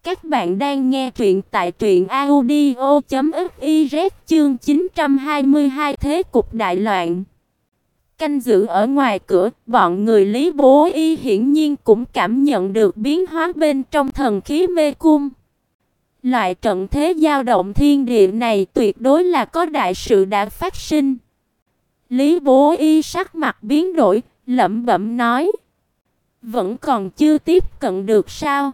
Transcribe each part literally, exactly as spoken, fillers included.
Các bạn đang nghe truyện tại truyện audio chấm fiz chương chín trăm hai mươi hai Thế cục đại loạn. Canh giữ ở ngoài cửa, bọn người Lý Bố Y hiển nhiên cũng cảm nhận được biến hóa bên trong thần khí mê cung. Loại trận thế dao động thiên địa này tuyệt đối là có đại sự đã phát sinh. Lý Bố Y sắc mặt biến đổi, lẩm bẩm nói: "Vẫn còn chưa tiếp cận được sao?"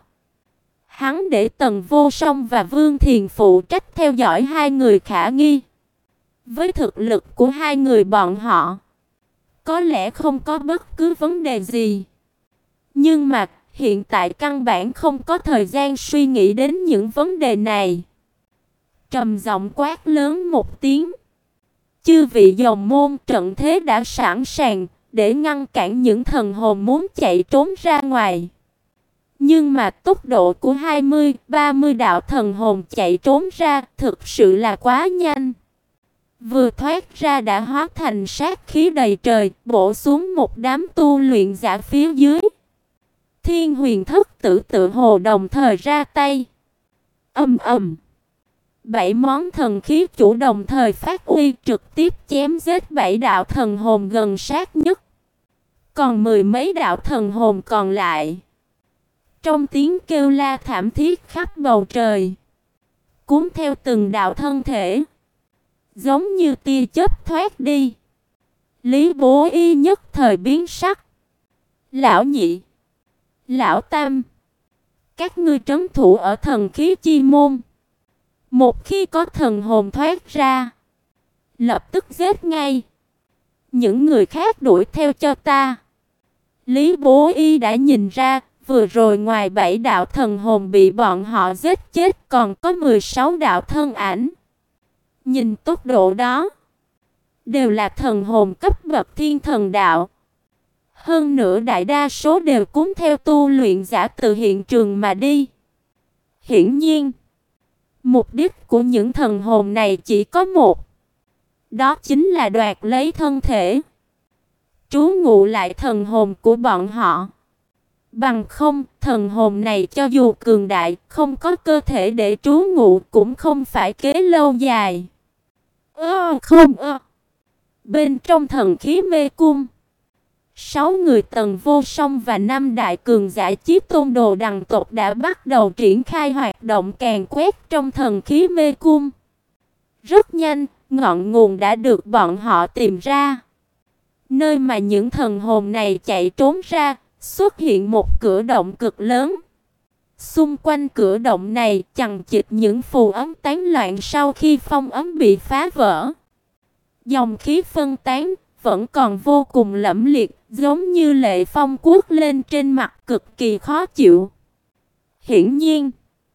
Hắn để Tần Vô Song và Vương Thiền phụ trách theo dõi hai người khả nghi. Với thực lực của hai người bọn họ, có lẽ không có bất cứ vấn đề gì. Nhưng mà hiện tại căn bản không có thời gian suy nghĩ đến những vấn đề này. Trầm giọng quát lớn một tiếng: "Chư vị dòng môn, trận thế đã sẵn sàng để ngăn cản những thần hồn muốn chạy trốn ra ngoài." Nhưng mà tốc độ của hai mươi, ba mươi đạo thần hồn chạy trốn ra thực sự là quá nhanh. Vừa thoát ra đã hóa thành sát khí đầy trời, bổ xuống một đám tu luyện giả phía dưới. Thiên Huyền Thất Tử tự hồ đồng thời ra tay. Ầm ầm. Bảy món thần khí chủ đồng thời phát uy, trực tiếp chém giết bảy đạo thần hồn gần sát nhất. Còn mười mấy đạo thần hồn còn lại, trong tiếng kêu la thảm thiết khắp bầu trời, cuốn theo từng đạo thân thể, giống như tia chớp thoát đi. Lý Bố Y nhất thời biến sắc. "Lão nhị, lão tam, các ngươi trấn thủ ở thần khí chi môn. Một khi có thần hồn thoát ra, lập tức giết ngay. Những người khác đuổi theo cho ta." Lý Bố Y đã nhìn ra, vừa rồi ngoài bảy đạo thần hồn bị bọn họ giết chết, còn có mười sáu đạo thân ảnh. Nhìn tốc độ đó, đều là thần hồn cấp bậc thiên thần đạo. Hơn nữa đại đa số đều cuốn theo tu luyện giả từ hiện trường mà đi. Hiển nhiên, mục đích của những thần hồn này chỉ có một, đó chính là đoạt lấy thân thể, trú ngụ lại thần hồn của bọn họ. Bằng không, thần hồn này cho dù cường đại, không có cơ thể để trú ngụ cũng không phải kế lâu dài. Ơ không ơ. Bên trong thần khí mê cung, sáu người Tần Vô Song và năm đại cường giả Chí Tôn Đồ Đằng tộc đã bắt đầu triển khai hoạt động càn quét trong thần khí mê cung. Rất nhanh, ngọn nguồn đã được bọn họ tìm ra. Nơi mà những thần hồn này chạy trốn ra, xuất hiện một cửa động cực lớn. Xung quanh cửa động này chằng chịt những phù ấn tán loạn sau khi phong ấn bị phá vỡ. Dòng khí phân tán vẫn còn vô cùng lẫm liệt, giống như lệ phong cuốt lên trên mặt, cực kỳ khó chịu. Hiển nhiên,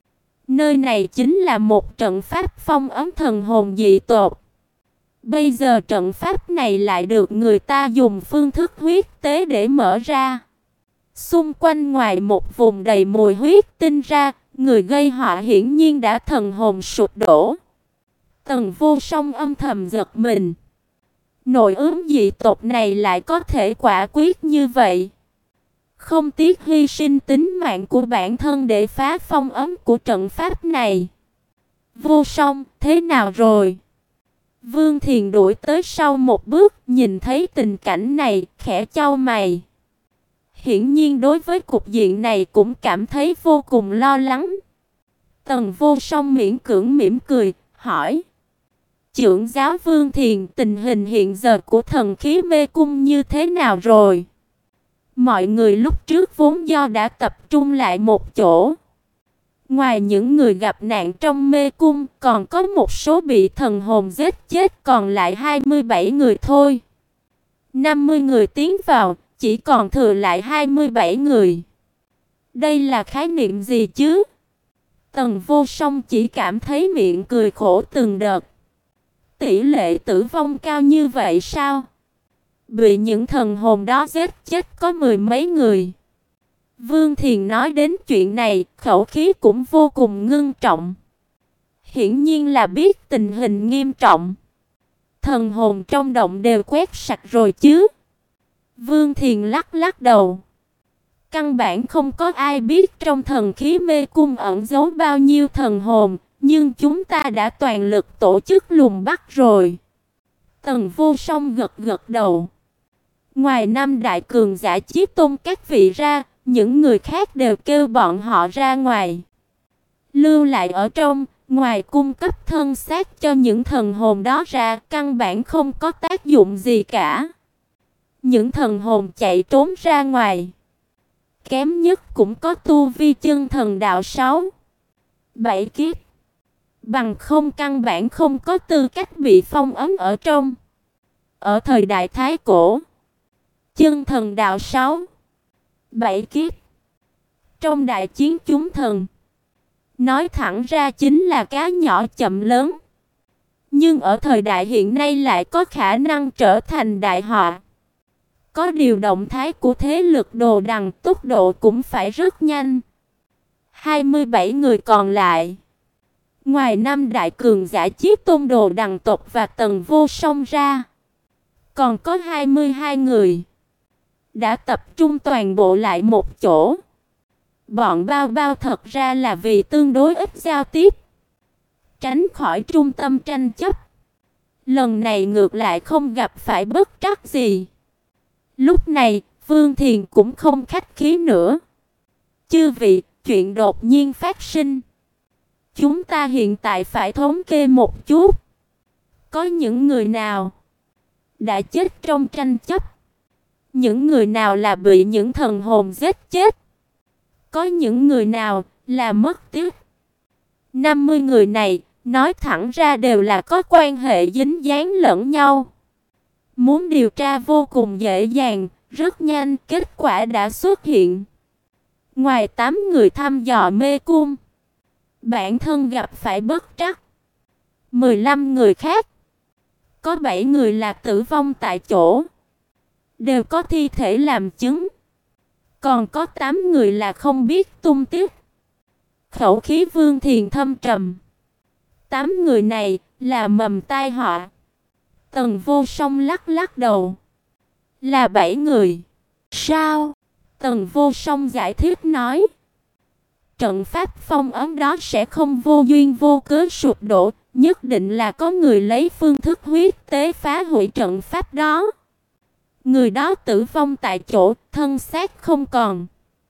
nơi này chính là một trận pháp phong ấn thần hồn dị tộc. Bây giờ trận pháp này lại được người ta dùng phương thức huyết tế để mở ra. Xung quanh ngoài một vùng đầy mùi huyết tinh ra, người gây họa hiển nhiên đã thần hồn sụp đổ. Tần Vô Song âm thầm giật mình. Nội ứng dị tộc này lại có thể quả quyết như vậy, không tiếc hy sinh tính mạng của bản thân để phá phong ấn của trận pháp này. Vô Song, thế nào rồi? Vương Thiền đuổi tới sau một bước, nhìn thấy tình cảnh này, khẽ chau mày. Hiển nhiên đối với cục diện này cũng cảm thấy vô cùng lo lắng. Tần Vô Song miễn cưỡng mỉm cười, hỏi: "Trưởng giáo Vương Thiền, tình hình hiện giờ của thần khí mê cung như thế nào rồi?" Mọi người lúc trước vốn do đã tập trung lại một chỗ. Ngoài những người gặp nạn trong mê cung, còn có một số bị thần hồn giết chết, còn lại hai mươi bảy người thôi. năm mươi người tiến vào, chỉ còn thừa lại hai mươi bảy người. Đây là khái niệm gì chứ? Tần Vô Song chỉ cảm thấy miệng cười khổ từng đợt. Tỷ lệ tử vong cao như vậy sao? Bị những thần hồn đó giết chết có mười mấy người. Vương Thiền nói đến chuyện này, khẩu khí cũng vô cùng ngưng trọng. Hiển nhiên là biết tình hình nghiêm trọng. Thần hồn trong động đều quét sạch rồi chứ? Vương Thiền lắc lắc đầu. Căn bản không có ai biết trong thần khí mê cung ẩn giấu bao nhiêu thần hồn, nhưng chúng ta đã toàn lực tổ chức lùng bắt rồi. Tần Vô Song gật gật đầu. Ngoài năm đại cường giả Chí Tôn các vị ra, những người khác đều kêu bọn họ ra ngoài. Lưu lại ở trong, ngoài cung cấp thân xác cho những thần hồn đó ra, căn bản không có tác dụng gì cả. Những thần hồn chạy trốn ra ngoài, kém nhất cũng có tu vi chân thần đạo sáu, bảy kiếp. Bằng không căn bản không có tư cách bị phong ấn ở trong. Ở thời đại Thái Cổ, chân thần đạo sáu, bảy kiếp. Trong đại chiến chúng thần, nói thẳng ra chính là cá nhỏ chậm lớn. Nhưng ở thời đại hiện nay lại có khả năng trở thành đại họa. Có điều động thái của thế lực Đồ Đằng tốc độ cũng phải rất nhanh. hai mươi bảy người còn lại, ngoài năm đại cường giả Chí Tôn Đồ Đằng tộc và Tần Vô Song ra, còn có hai mươi hai người đã tập trung toàn bộ lại một chỗ. Bọn Bao Bao thật ra là vì tương đối ít giao tiếp, tránh khỏi trung tâm tranh chấp. Lần này ngược lại không gặp phải bất trắc gì. Lúc này, Vương Thiền cũng không khách khí nữa. Chư vị, chuyện đột nhiên phát sinh. Chúng ta hiện tại phải thống kê một chút. Có những người nào đã chết trong tranh chấp? Những người nào là bị những thần hồn giết chết? Có những người nào là mất tiếc? năm mươi người này, nói thẳng ra đều là có quan hệ dính dáng lẫn nhau. Muốn điều tra vô cùng dễ dàng, rất nhanh kết quả đã xuất hiện. Ngoài tám người thăm dò mê cung, bản thân gặp phải bất trắc. mười lăm người khác, có bảy người là tử vong tại chỗ, đều có thi thể làm chứng. Còn có tám người là không biết tung tích. Khẩu khí Vương Thiền thâm trầm. Tám người này là mầm tai họa. Tần Vô Song lắc lắc đầu. Là bảy người. Sao? Tần Vô Song giải thích nói. Trận pháp phong ấn đó sẽ không vô duyên vô cớ sụp đổ. Nhất định là có người lấy phương thức huyết tế phá hủy trận pháp đó. Người đó tử vong tại chỗ, thân xác không còn.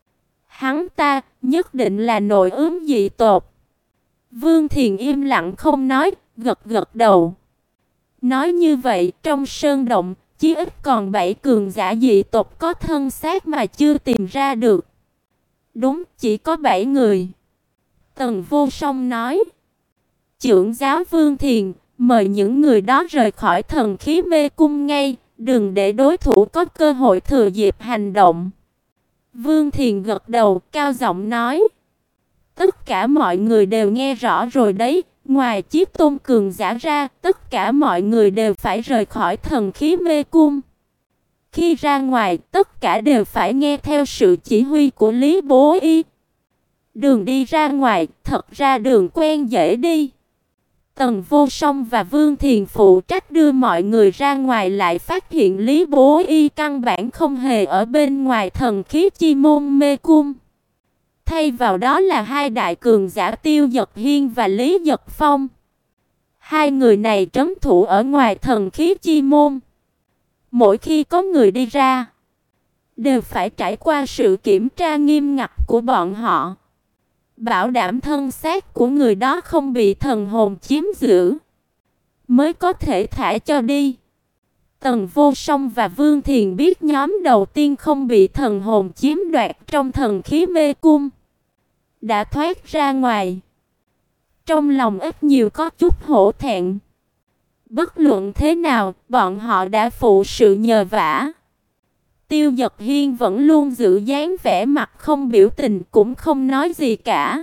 Hắn ta nhất định là nội ướm dị tộc. Vương Thiền im lặng không nói, gật gật đầu. Nói như vậy, trong sơn động, chí ít còn bảy cường giả dị tộc có thân xác mà chưa tìm ra được. Đúng, chỉ có bảy người. Tần Vô Song nói. Trưởng giáo Vương Thiền, mời những người đó rời khỏi thần khí mê cung ngay, đừng để đối thủ có cơ hội thừa dịp hành động. Vương Thiền gật đầu, cao giọng nói. Tất cả mọi người đều nghe rõ rồi đấy, ngoài Chí Tôn cường giả ra, tất cả mọi người đều phải rời khỏi thần khí mê cung. Khi ra ngoài, tất cả đều phải nghe theo sự chỉ huy của Lý Bố Y. Đường đi ra ngoài, thật ra đường quen dễ đi. Tần Vô Song và Vương Thiền phụ trách đưa mọi người ra ngoài, lại phát hiện Lý Bố Y căn bản không hề ở bên ngoài thần khí chi môn mê cung. Thay vào đó là hai đại cường giả Tiêu Dật Hiên và Lý Dật Phong. Hai người này trấn thủ ở ngoài thần khí chi môn. Mỗi khi có người đi ra, đều phải trải qua sự kiểm tra nghiêm ngặt của bọn họ, bảo đảm thân xác của người đó không bị thần hồn chiếm giữ, mới có thể thả cho đi. Tần Vô Song và Vương Thiền biết nhóm đầu tiên không bị thần hồn chiếm đoạt trong thần khí mê cung đã thoát ra ngoài. Trong lòng ít nhiều có chút hổ thẹn. Bất luận thế nào, bọn họ đã phụ sự nhờ vả. Tiêu Dật Hiên vẫn luôn giữ dáng vẻ mặt không biểu tình, cũng không nói gì cả.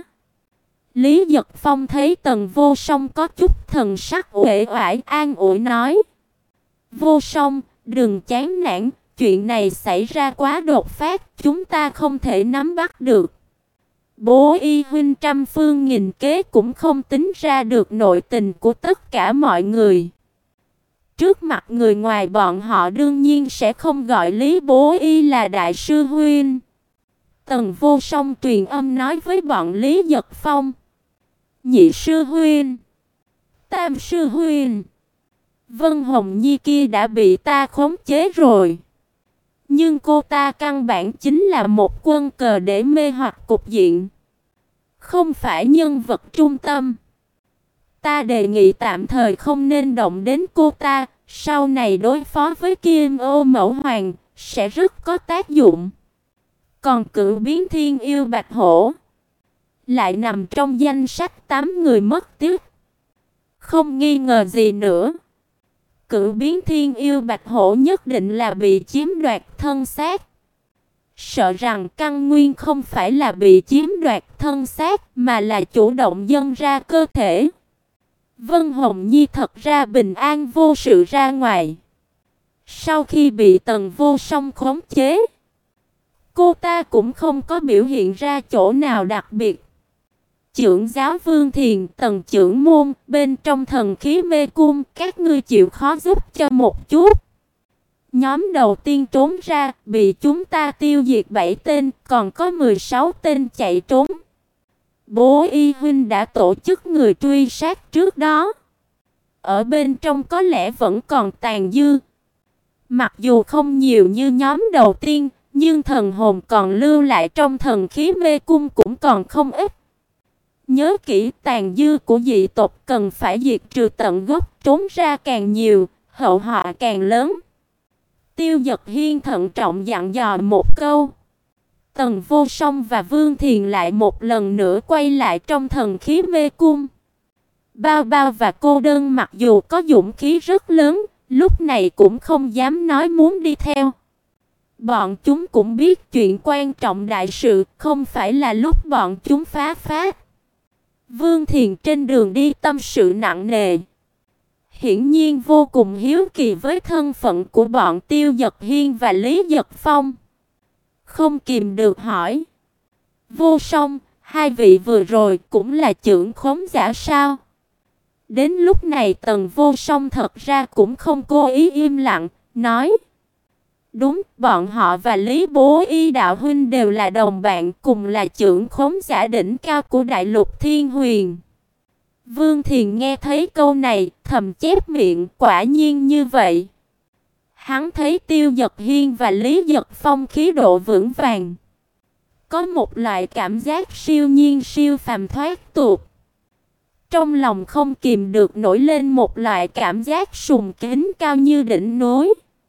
Lý Dật Phong thấy Tần Vô Song có chút thần sắc uể oải, an ủi nói. Vô Song, đừng chán nản, chuyện này xảy ra quá đột phát, chúng ta không thể nắm bắt được. Bố Y huynh trăm phương nghìn kế cũng không tính ra được nội tình của tất cả mọi người. Trước mặt người ngoài bọn họ đương nhiên sẽ không gọi Lý Bố Y là đại sư huynh. Tần Vô Song truyền âm nói với bọn Lý Giật Phong. Nhị sư huynh, tam sư huynh, Vân Hồng Nhi kia đã bị ta khống chế rồi. Nhưng cô ta căn bản chính là một quân cờ để mê hoặc cục diện, không phải nhân vật trung tâm. Ta đề nghị tạm thời không nên động đến cô ta, sau này đối phó với Kim Ô Mẫu Hoàng sẽ rất có tác dụng. Còn Cửu Biến Thiên Yêu Bạch Hổ lại nằm trong danh sách tám người mất tiếc. Không nghi ngờ gì nữa, Cửu Biến Thiên Yêu Bạch Hổ nhất định là bị chiếm đoạt thân xác. Sợ rằng căn nguyên không phải là bị chiếm đoạt thân xác, mà là chủ động dâng ra cơ thể. Vân Hồng Nhi thật ra bình an vô sự ra ngoài. Sau khi bị Tần Vô Song khống chế, cô ta cũng không có biểu hiện ra chỗ nào đặc biệt. Trưởng giáo Vương Thiền, Tần trưởng môn, bên trong thần khí mê cung, các ngươi chịu khó giúp cho một chút. Nhóm đầu tiên trốn ra, bị chúng ta tiêu diệt bảy tên, còn có mười sáu tên chạy trốn. Bố Y huynh đã tổ chức người truy sát trước đó. Ở bên trong có lẽ vẫn còn tàn dư. Mặc dù không nhiều như nhóm đầu tiên, nhưng thần hồn còn lưu lại trong thần khí mê cung cũng còn không ít. Nhớ kỹ, tàn dư của dị tộc cần phải diệt trừ tận gốc, trốn ra càng nhiều, hậu họa càng lớn. Tiêu Dật Hiên thận trọng dặn dò một câu. Tần Vô Song và Vương Thiền lại một lần nữa quay lại trong thần khí mê cung. Bao Bao và Cô Đơn mặc dù có dũng khí rất lớn, lúc này cũng không dám nói muốn đi theo. Bọn chúng cũng biết chuyện quan trọng đại sự, không phải là lúc bọn chúng phá phát. Vương Thiền trên đường đi tâm sự nặng nề, hiển nhiên vô cùng hiếu kỳ với thân phận của bọn Tiêu Dật Hiên và Lý Giật Phong. Không kìm được hỏi: Vô Song, hai vị vừa rồi cũng là trưởng khống giả sao? Đến lúc này Tần Vô Song thật ra cũng không cố ý im lặng, nói: Đúng, bọn họ và Lý Bố Y đạo huynh đều là đồng bạn, cùng là trưởng khống giả đỉnh cao của đại lục Thiên Huyền. Vương Thiền nghe thấy câu này, thầm chép miệng, quả nhiên như vậy. Hắn thấy Tiêu Dật Hiên và Lý Giật Phong khí độ vững vàng, có một loại cảm giác siêu nhiên siêu phàm thoát tục. Trong lòng không kìm được nổi lên một loại cảm giác sùng kính cao như đỉnh núi.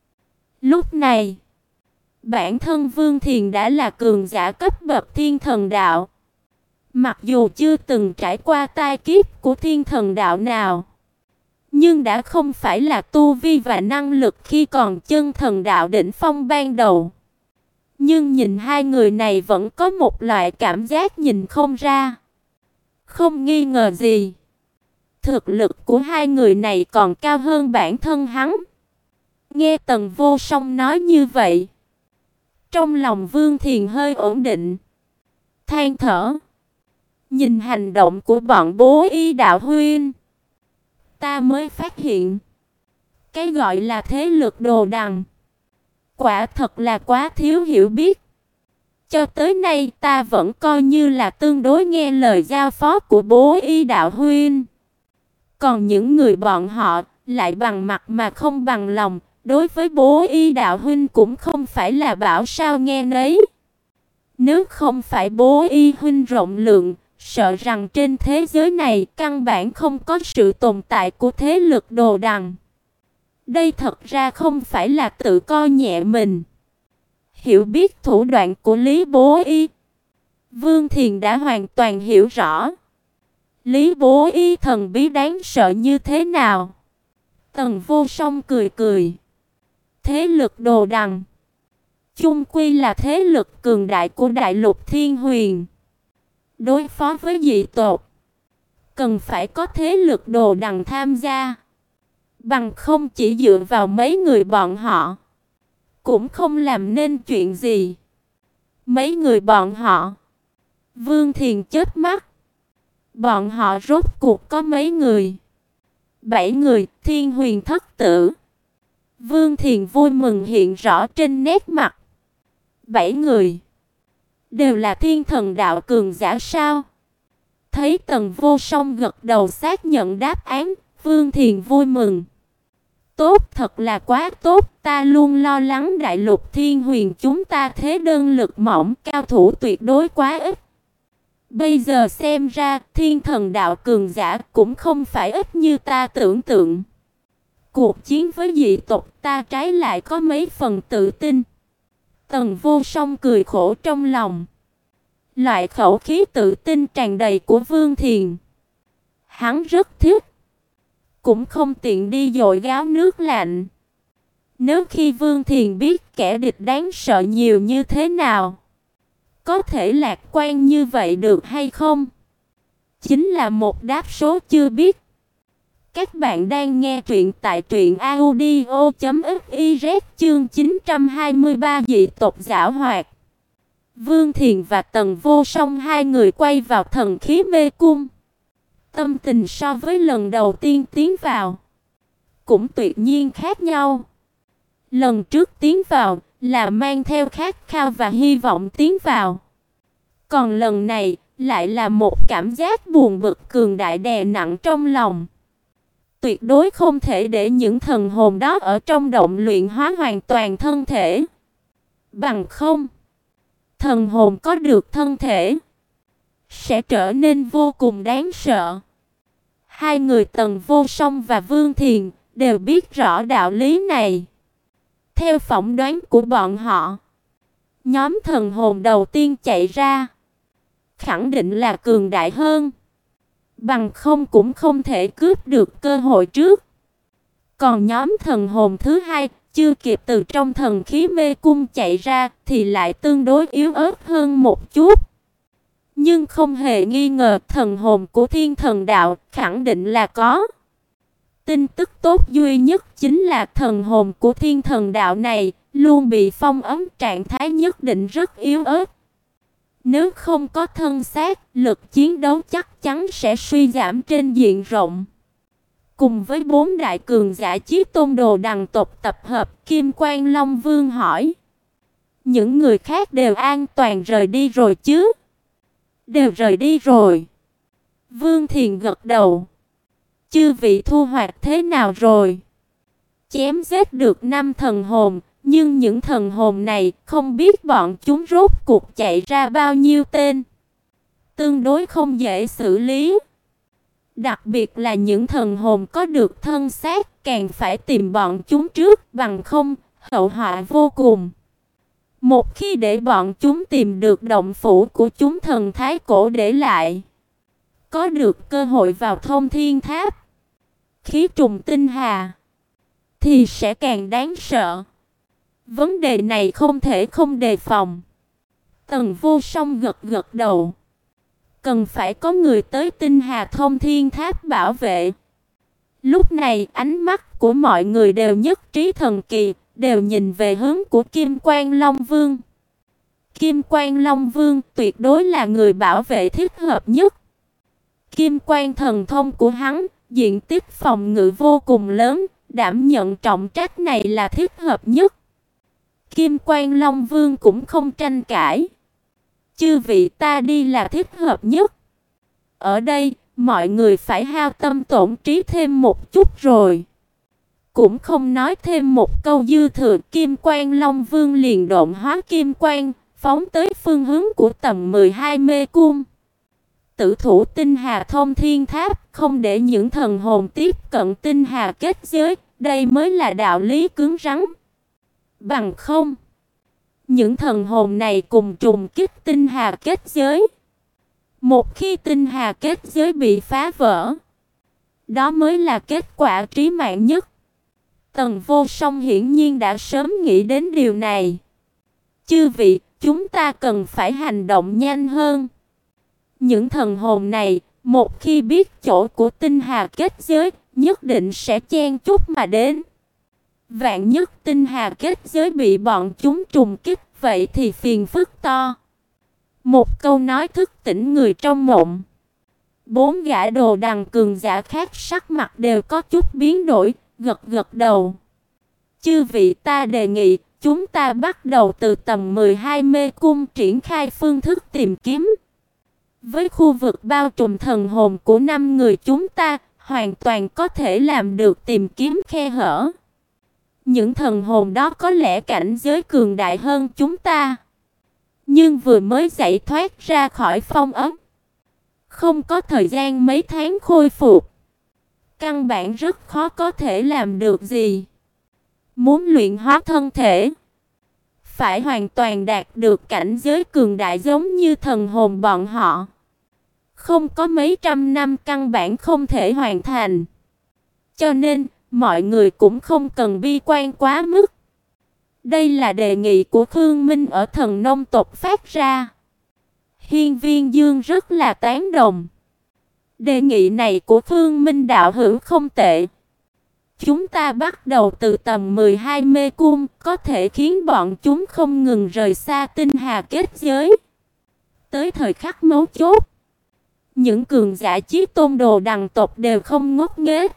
Lúc này, bản thân Vương Thiền đã là cường giả cấp bậc thiên thần đạo. Mặc dù chưa từng trải qua tai kiếp của thiên thần đạo nào, nhưng đã không phải là tu vi và năng lực khi còn chân thần đạo đỉnh phong ban đầu. Nhưng nhìn hai người này vẫn có một loại cảm giác nhìn không ra. Không nghi ngờ gì, thực lực của hai người này còn cao hơn bản thân hắn. Nghe Tần Vô Song nói như vậy, trong lòng Vương Thiền hơi ổn định, than thở. Nhìn hành động của bọn Bố Y đạo huynh, ta mới phát hiện, cái gọi là thế lực đồ đằng, quả thật là quá thiếu hiểu biết. Cho tới nay ta vẫn coi như là tương đối nghe lời giao phó của Bố Y đạo huynh. Còn những người bọn họ lại bằng mặt mà không bằng lòng, đối với Bố Y đạo huynh cũng không phải là bảo sao nghe nấy. Nếu không phải Bố Y huynh rộng lượng, sợ rằng trên thế giới này căn bản không có sự tồn tại của thế lực đồ đằng. Đây thật ra không phải là tự coi nhẹ mình. Hiểu biết thủ đoạn của Lý Bố Y, Vương Thiền đã hoàn toàn hiểu rõ. Lý Bố Y thần bí đáng sợ như thế nào. Tần Vô Song cười cười. Thế lực đồ đằng chung quy là thế lực cường đại của đại lục Thiên Huyền. Đối phó với dị tộc, cần phải có thế lực đồ đằng tham gia. Bằng không chỉ dựa vào mấy người bọn họ, cũng không làm nên chuyện gì. Mấy người bọn họ? Vương Thiền chớp mắt. Bọn họ rốt cuộc có mấy người? Bảy người, Thiên Huyền thất tử. Vương Thiền vui mừng hiện rõ trên nét mặt. Bảy người. Đều là thiên thần đạo cường giả sao? Thấy Tần Vô Song gật đầu xác nhận đáp án, Vương Thiền vui mừng. Tốt, thật là quá tốt, ta luôn lo lắng đại lục thiên huyền chúng ta thế đơn lực mỏng, cao thủ tuyệt đối quá ít. Bây giờ xem ra, thiên thần đạo cường giả cũng không phải ít như ta tưởng tượng. Cuộc chiến với dị tộc ta trái lại có mấy phần tự tin. Tần Vô Song cười khổ trong lòng. Loại khẩu khí tự tin tràn đầy của Vương Thiền, hắn rất thích. Cũng không tiện đi dội gáo nước lạnh. Nếu khi Vương Thiền biết kẻ địch đáng sợ nhiều như thế nào, có thể lạc quan như vậy được hay không? Chính là một đáp số chưa biết. Các bạn đang nghe truyện tại truyện audio chấm fiz chương chín trăm hai mươi ba dị tộc giảo hoạt. Vương Thiền và Tần Vô Song hai người quay vào thần khí mê cung. Tâm tình so với lần đầu tiên tiến vào cũng tuyệt nhiên khác nhau. Lần trước tiến vào là mang theo khát khao và hy vọng tiến vào. Còn lần này lại là một cảm giác buồn bực cường đại đè nặng trong lòng. Tuyệt đối không thể để những thần hồn đó ở trong động luyện hóa hoàn toàn thân thể. Bằng không, thần hồn có được thân thể sẽ trở nên vô cùng đáng sợ. Hai người Tần Vô Song và Vương Thiền đều biết rõ đạo lý này. Theo phỏng đoán của bọn họ, nhóm thần hồn đầu tiên chạy ra khẳng định là cường đại hơn. Bằng không cũng không thể cướp được cơ hội trước. Còn nhóm thần hồn thứ hai chưa kịp từ trong thần khí mê cung chạy ra thì lại tương đối yếu ớt hơn một chút. Nhưng không hề nghi ngờ thần hồn của thiên thần đạo khẳng định là có. Tin tức tốt duy nhất chính là thần hồn của thiên thần đạo này luôn bị phong ấn, trạng thái nhất định rất yếu ớt. Nếu không có thân xác, lực chiến đấu chắc chắn sẽ suy giảm trên diện rộng. Cùng với bốn đại cường giả Chí Tôn Đồ Đằng tộc tập hợp, Kim Quan Long Vương hỏi: những người khác đều an toàn rời đi rồi chứ? Đều rời đi rồi. Vương Thiền gật đầu. Chư vị thu hoạch thế nào rồi? Chém giết được năm thần hồn, nhưng những thần hồn này không biết bọn chúng rốt cuộc chạy ra bao nhiêu tên. Tương đối không dễ xử lý. Đặc biệt là những thần hồn có được thân xác, càng phải tìm bọn chúng trước, bằng không, hậu họa vô cùng. Một khi để bọn chúng tìm được động phủ của chúng thần thái cổ để lại, có được cơ hội vào Thông Thiên Tháp, khí trùng tinh hà, thì sẽ càng đáng sợ. Vấn đề này không thể không đề phòng. Tần Vô Song gật gật đầu. Cần phải có người tới tinh hà Thông Thiên Tháp bảo vệ. Lúc này ánh mắt của mọi người đều nhất trí thần kỳ, đều nhìn về hướng của Kim Quan Long Vương. Kim Quan Long Vương tuyệt đối là người bảo vệ thích hợp nhất. Kim Quan thần thông của hắn, diện tích phòng ngự vô cùng lớn, đảm nhận trọng trách này là thích hợp nhất. Kim Quan Long Vương cũng không tranh cãi. Chư vị, ta đi là thích hợp nhất. Ở đây, mọi người phải hao tâm tổn trí thêm một chút rồi. Cũng không nói thêm một câu dư thừa, Kim Quan Long Vương liền độn hóa kim quan, phóng tới phương hướng của tầng mười hai mê cung. Tử thủ tinh hà Thông Thiên Tháp, không để những thần hồn tiếp cận tinh hà kết giới, đây mới là đạo lý cứng rắn. Bằng không, những thần hồn này cùng trùng kích tinh hà kết giới. Một khi tinh hà kết giới bị phá vỡ, đó mới là kết quả trí mạng nhất. Tần Vô Song hiển nhiên đã sớm nghĩ đến điều này. Chư vị, chúng ta cần phải hành động nhanh hơn. Những thần hồn này, một khi biết chỗ của tinh hà kết giới, nhất định sẽ chen chúc mà đến. Vạn nhất tinh hà kết giới bị bọn chúng trùng kích, vậy thì phiền phức to. Một câu nói thức tỉnh người trong mộng. Bốn gã Đồ Đằng cường giả khác sắc mặt đều có chút biến đổi, gật gật đầu. Chư vị, ta đề nghị chúng ta bắt đầu từ tầng mười hai mê cung triển khai phương thức tìm kiếm. Với khu vực bao trùm thần hồn của năm người chúng ta, hoàn toàn có thể làm được tìm kiếm khe hở. Những thần hồn đó có lẽ cảnh giới cường đại hơn chúng ta, nhưng vừa mới giải thoát ra khỏi phong ấn, không có thời gian mấy tháng khôi phục, căn bản rất khó có thể làm được gì. Muốn luyện hóa thân thể, phải hoàn toàn đạt được cảnh giới cường đại giống như thần hồn bọn họ. Không có mấy trăm năm căn bản không thể hoàn thành. Cho nên, mọi người cũng không cần bi quan quá mức. Đây là đề nghị của Khương Minh ở Thần Nông tộc phát ra. Hiên Viên Dương rất là tán đồng. Đề nghị này của Khương Minh đạo hữu không tệ. Chúng ta bắt đầu từ tầm mười hai mê cung, có thể khiến bọn chúng không ngừng rời xa tinh hà kết giới. Tới thời khắc mấu chốt, những cường giả chí tôn đồ đằng tộc đều không ngốc nghếch.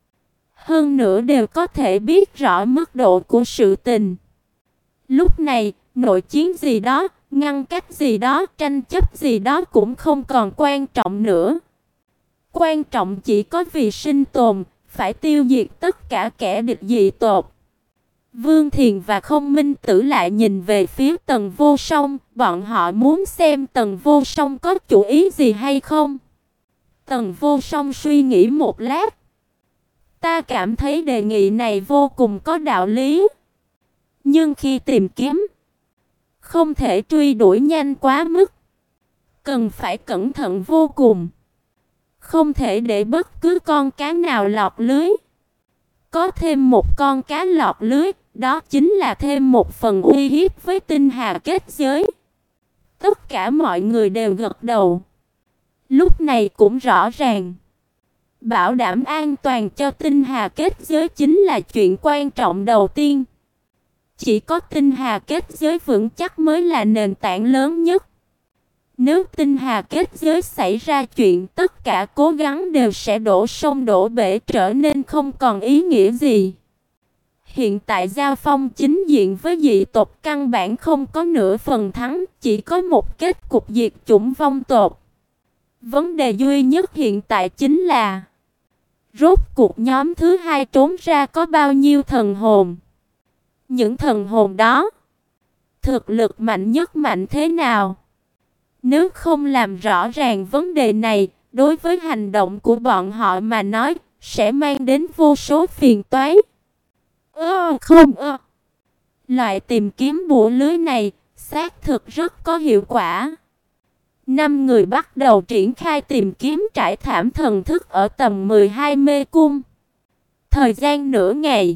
Hơn nữa đều có thể biết rõ mức độ của sự tình. Lúc này, nội chiến gì đó, ngăn cách gì đó, tranh chấp gì đó cũng không còn quan trọng nữa. Quan trọng chỉ có vì sinh tồn, phải tiêu diệt tất cả kẻ địch dị tộc. Vương Thiền và Không Minh Tử lại nhìn về phía Tần Vô Song, bọn họ muốn xem Tần Vô Song có chủ ý gì hay không. Tần Vô Song suy nghĩ một lát. Ta cảm thấy đề nghị này vô cùng có đạo lý. Nhưng khi tìm kiếm, không thể truy đuổi nhanh quá mức. Cần phải cẩn thận vô cùng. Không thể để bất cứ con cá nào lọt lưới. Có thêm một con cá lọt lưới, đó chính là thêm một phần uy hiếp với tinh hà kết giới. Tất cả mọi người đều gật đầu. Lúc này cũng rõ ràng. Bảo đảm an toàn cho tinh hà kết giới chính là chuyện quan trọng đầu tiên. Chỉ có tinh hà kết giới vững chắc mới là nền tảng lớn nhất. Nếu tinh hà kết giới xảy ra chuyện, tất cả cố gắng đều sẽ đổ sông đổ bể, trở nên không còn ý nghĩa gì. Hiện tại giao phong chính diện với dị tộc căn bản không có nửa phần thắng, chỉ có một kết cục diệt chủng vong tộc. Vấn đề duy nhất hiện tại chính là rốt cuộc nhóm thứ hai trốn ra có bao nhiêu thần hồn? Những thần hồn đó, thực lực mạnh nhất mạnh thế nào? Nếu không làm rõ ràng vấn đề này, đối với hành động của bọn họ mà nói, sẽ mang đến vô số phiền toái. Ơ không ơ. Loại tìm kiếm bủa lưới này, xác thực rất có hiệu quả. Năm người bắt đầu triển khai tìm kiếm trải thảm thần thức ở tầng mười hai mê cung. Thời gian nửa ngày,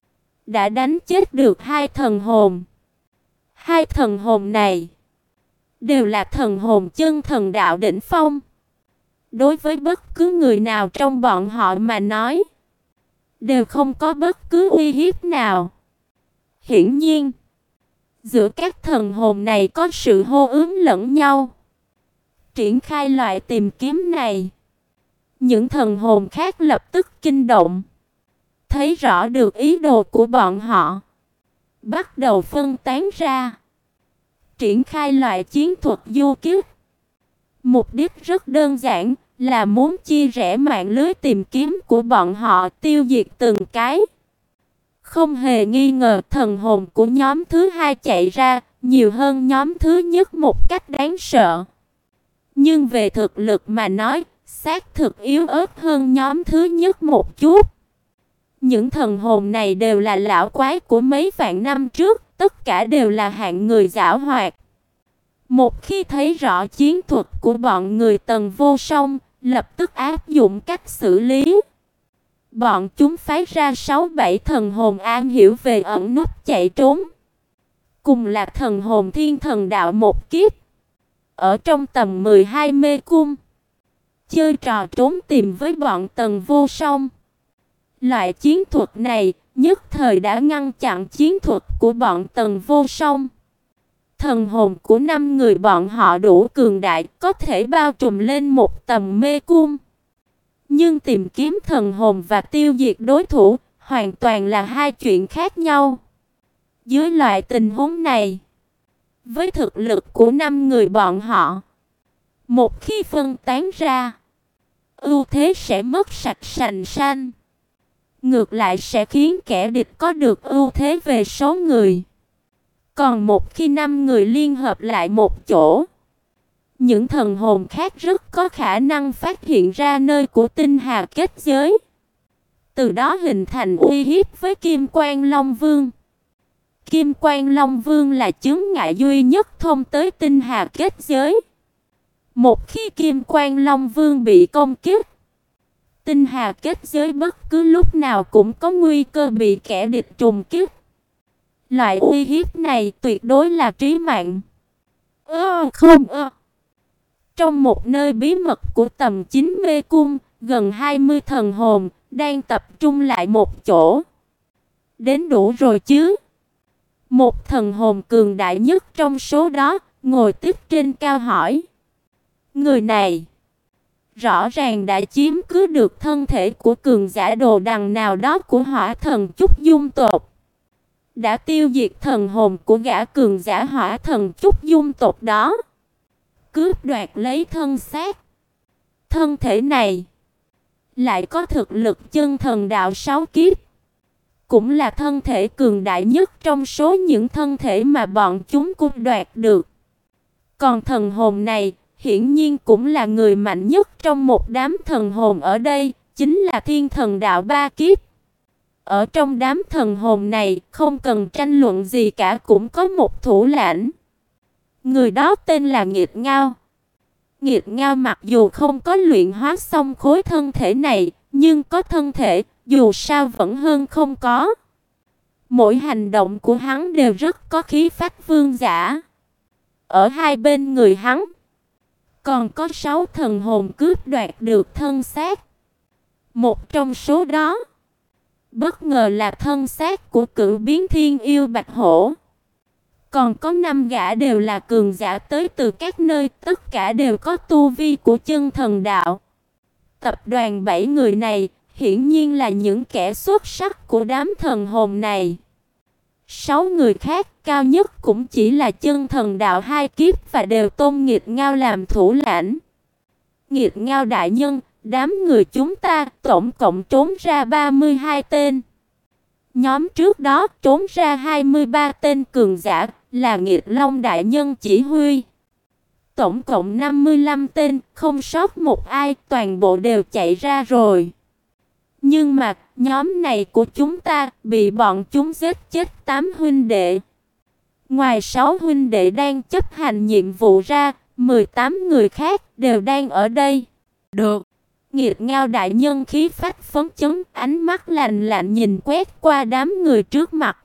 đã đánh chết được hai thần hồn. Hai thần hồn này đều là thần hồn chân thần đạo đỉnh phong. Đối với bất cứ người nào trong bọn họ mà nói, đều không có bất cứ uy hiếp nào. Hiển nhiên, giữa các thần hồn này có sự hô ứng lẫn nhau. Triển khai loại tìm kiếm này, những thần hồn khác lập tức kinh động, thấy rõ được ý đồ của bọn họ, bắt đầu phân tán ra, triển khai loại chiến thuật du kích. Mục đích rất đơn giản, là muốn chia rẽ mạng lưới tìm kiếm của bọn họ, tiêu diệt từng cái. Không hề nghi ngờ thần hồn của nhóm thứ hai chạy ra nhiều hơn nhóm thứ nhất một cách đáng sợ. Nhưng về thực lực mà nói, xác thực yếu ớt hơn nhóm thứ nhất một chút. Những thần hồn này đều là lão quái của mấy vạn năm trước, tất cả đều là hạng người giảo hoạt. Một khi thấy rõ chiến thuật của bọn người Tần Vô Song, lập tức áp dụng cách xử lý. Bọn chúng phái ra sáu bảy thần hồn am hiểu về ẩn núp chạy trốn. Cùng là thần hồn thiên thần đạo một kiếp. Ở trong tầm mười hai mê cung, chơi trò trốn tìm với bọn Tần Vô Song. Loại chiến thuật này nhất thời đã ngăn chặn chiến thuật của bọn Tần Vô Song. Thần hồn của năm người bọn họ đủ cường đại, có thể bao trùm lên một tầm mê cung. Nhưng tìm kiếm thần hồn và tiêu diệt đối thủ hoàn toàn là hai chuyện khác nhau. Dưới loại tình huống này, với thực lực của năm người bọn họ, một khi phân tán ra, ưu thế sẽ mất sạch sành sanh. Ngược lại sẽ khiến kẻ địch có được ưu thế về số người. Còn một khi năm người liên hợp lại một chỗ, những thần hồn khác rất có khả năng phát hiện ra nơi của tinh hà kết giới, từ đó hình thành uy hiếp với Kim Quan Long Vương. Kim Quan Long Vương là chướng ngại duy nhất thông tới tinh hà kết giới. Một khi Kim Quan Long Vương bị công kích, tinh hà kết giới bất cứ lúc nào cũng có nguy cơ bị kẻ địch trùng kích. Loại uy hiếp này tuyệt đối là chí mạng. Ơ không ơ. Trong một nơi bí mật của tầm chín mê cung, gần hai mươi thần hồn đang tập trung lại một chỗ. Đến đủ rồi chứ? Một thần hồn cường đại nhất trong số đó ngồi tiếp trên cao hỏi. Người này rõ ràng đã chiếm cứ được thân thể của cường giả đồ đằng nào đó của hỏa thần Trúc Dung tộc. Đã tiêu diệt thần hồn của gã cường giả hỏa thần Trúc Dung tộc đó, cướp đoạt lấy thân xác. Thân thể này lại có thực lực chân thần đạo sáu kiếp, cũng là thân thể cường đại nhất trong số những thân thể mà bọn chúng cướp đoạt được. Còn thần hồn này hiển nhiên cũng là người mạnh nhất trong một đám thần hồn ở đây, chính là thiên thần đạo ba kiếp. Ở trong đám thần hồn này, không cần tranh luận gì cả cũng có một thủ lãnh. Người đó tên là Nghiệt Ngao. Nghiệt Ngao mặc dù không có luyện hóa xong khối thân thể này, nhưng có thân thể, dù sao vẫn hơn không có. Mỗi hành động của hắn đều rất có khí phách vương giả. Ở hai bên người hắn còn có sáu thần hồn cướp đoạt được thân xác. Một trong số đó bất ngờ là thân xác của Cửu Biến Thiên Yêu Bạch Hổ. Còn có năm gã đều là cường giả tới từ các nơi, tất cả đều có tu vi của chân thần đạo. Tập đoàn bảy người này hiển nhiên là những kẻ xuất sắc của đám thần hồn này. Sáu người khác cao nhất cũng chỉ là chân thần đạo hai kiếp và đều tôn Nghiệt Ngao làm thủ lãnh. Nghiệt Ngao đại nhân, đám người chúng ta tổng cộng trốn ra ba mươi hai tên. Nhóm trước đó trốn ra hai mươi ba tên cường giả, là Nghiệt Long đại nhân chỉ huy. Tổng cộng năm mươi lăm tên, không sót một ai, toàn bộ đều chạy ra rồi. Nhưng mà nhóm này của chúng ta bị bọn chúng giết chết tám huynh đệ. Ngoài sáu huynh đệ đang chấp hành nhiệm vụ ra, mười tám người khác đều đang ở đây. Được. Nghiệt Ngao đại nhân khí phách phấn chấn, ánh mắt lạnh lạnh nhìn quét qua đám người trước mặt.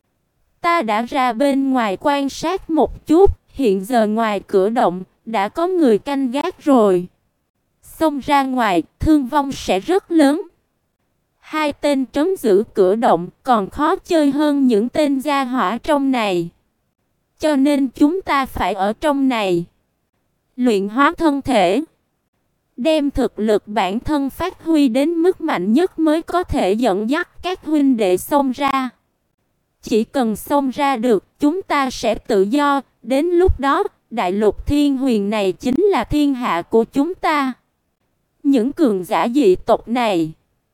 Ta đã ra bên ngoài quan sát một chút, hiện giờ ngoài cửa động đã có người canh gác rồi. Xông ra ngoài, thương vong sẽ rất lớn. Hai tên trấn giữ cửa động còn khó chơi hơn những tên gia hỏa trong này. Cho nên chúng ta phải ở trong này luyện hóa thân thể, đem thực lực bản thân phát huy đến mức mạnh nhất mới có thể dẫn dắt các huynh đệ xông ra. Chỉ cần xông ra được, chúng ta sẽ tự do, đến lúc đó, đại lục Thiên Huyền này chính là thiên hạ của chúng ta. Những cường giả dị tộc này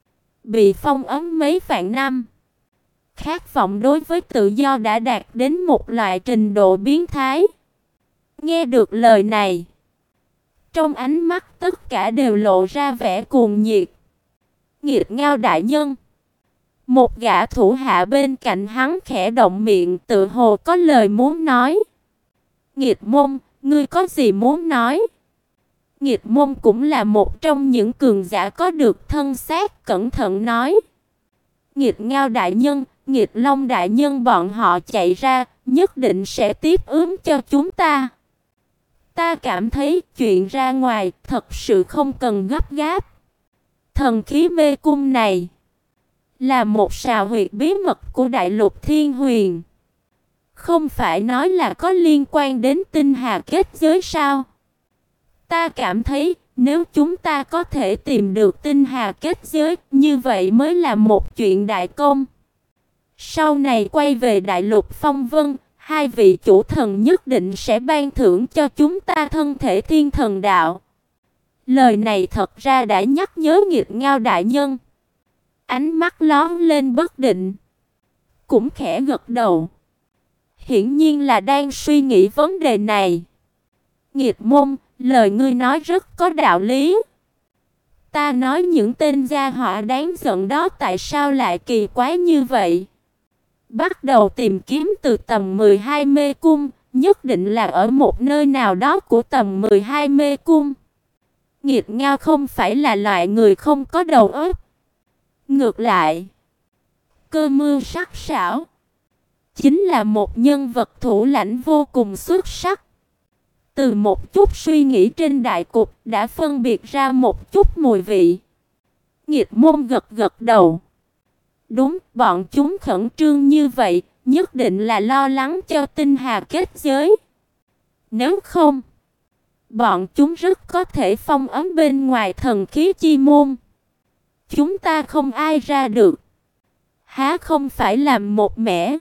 bị phong ấn mấy vạn năm, khát vọng đối với tự do đã đạt đến một loại trình độ biến thái. Nghe được lời này, trong ánh mắt tất cả đều lộ ra vẻ cuồng nhiệt. Nghiệt Ngao đại nhân. Một gã thủ hạ bên cạnh hắn khẽ động miệng, tự hồ có lời muốn nói. Nghiệt Môn, ngươi có gì muốn nói? Nghiệt Môn cũng là một trong những cường giả có được thân xác, cẩn thận nói. Nghiệt Ngao đại nhân, Nghiệt Long đại nhân bọn họ chạy ra, nhất định sẽ tiếp ứng cho chúng ta. Ta cảm thấy chuyện ra ngoài thật sự không cần gấp gáp. Thần khí mê cung này là một sào huyệt bí mật của đại lục Thiên Huyền. Không phải nói là có liên quan đến tinh hà kết giới sao? Ta cảm thấy nếu chúng ta có thể tìm được tinh hà kết giới, như vậy mới là một chuyện đại công. Sau này quay về Đại Lục Phong Vân, hai vị chủ thần nhất định sẽ ban thưởng cho chúng ta thân thể thiên thần đạo. Lời này thật ra đã nhắc nhớ Nghịch Ngao đại nhân. Ánh mắt lóe lên bất định, cũng khẽ gật đầu. Hiển nhiên là đang suy nghĩ vấn đề này. Nghịch Môn, lời ngươi nói rất có đạo lý. Ta nói những tên gia họa đáng giận đó tại sao lại kỳ quái như vậy? Bắt đầu tìm kiếm từ tầng mười hai mê cung, nhất định là ở một nơi nào đó của tầng mười hai mê cung. Nghịch Ngao không phải là loại người không có đầu óc. Ngược lại, Cơ Mưu sắc sảo chính là một nhân vật thủ lãnh vô cùng xuất sắc. Từ một chút suy nghĩ trên đại cục đã phân biệt ra một chút mùi vị. Nghịch Môn gật gật đầu. Đúng, bọn chúng khẩn trương như vậy, nhất định là lo lắng cho tinh hà kết giới. Nếu không, bọn chúng rất có thể phong ấn bên ngoài thần khí chi môn. Chúng ta không ai ra được. Há không phải làm một mẻ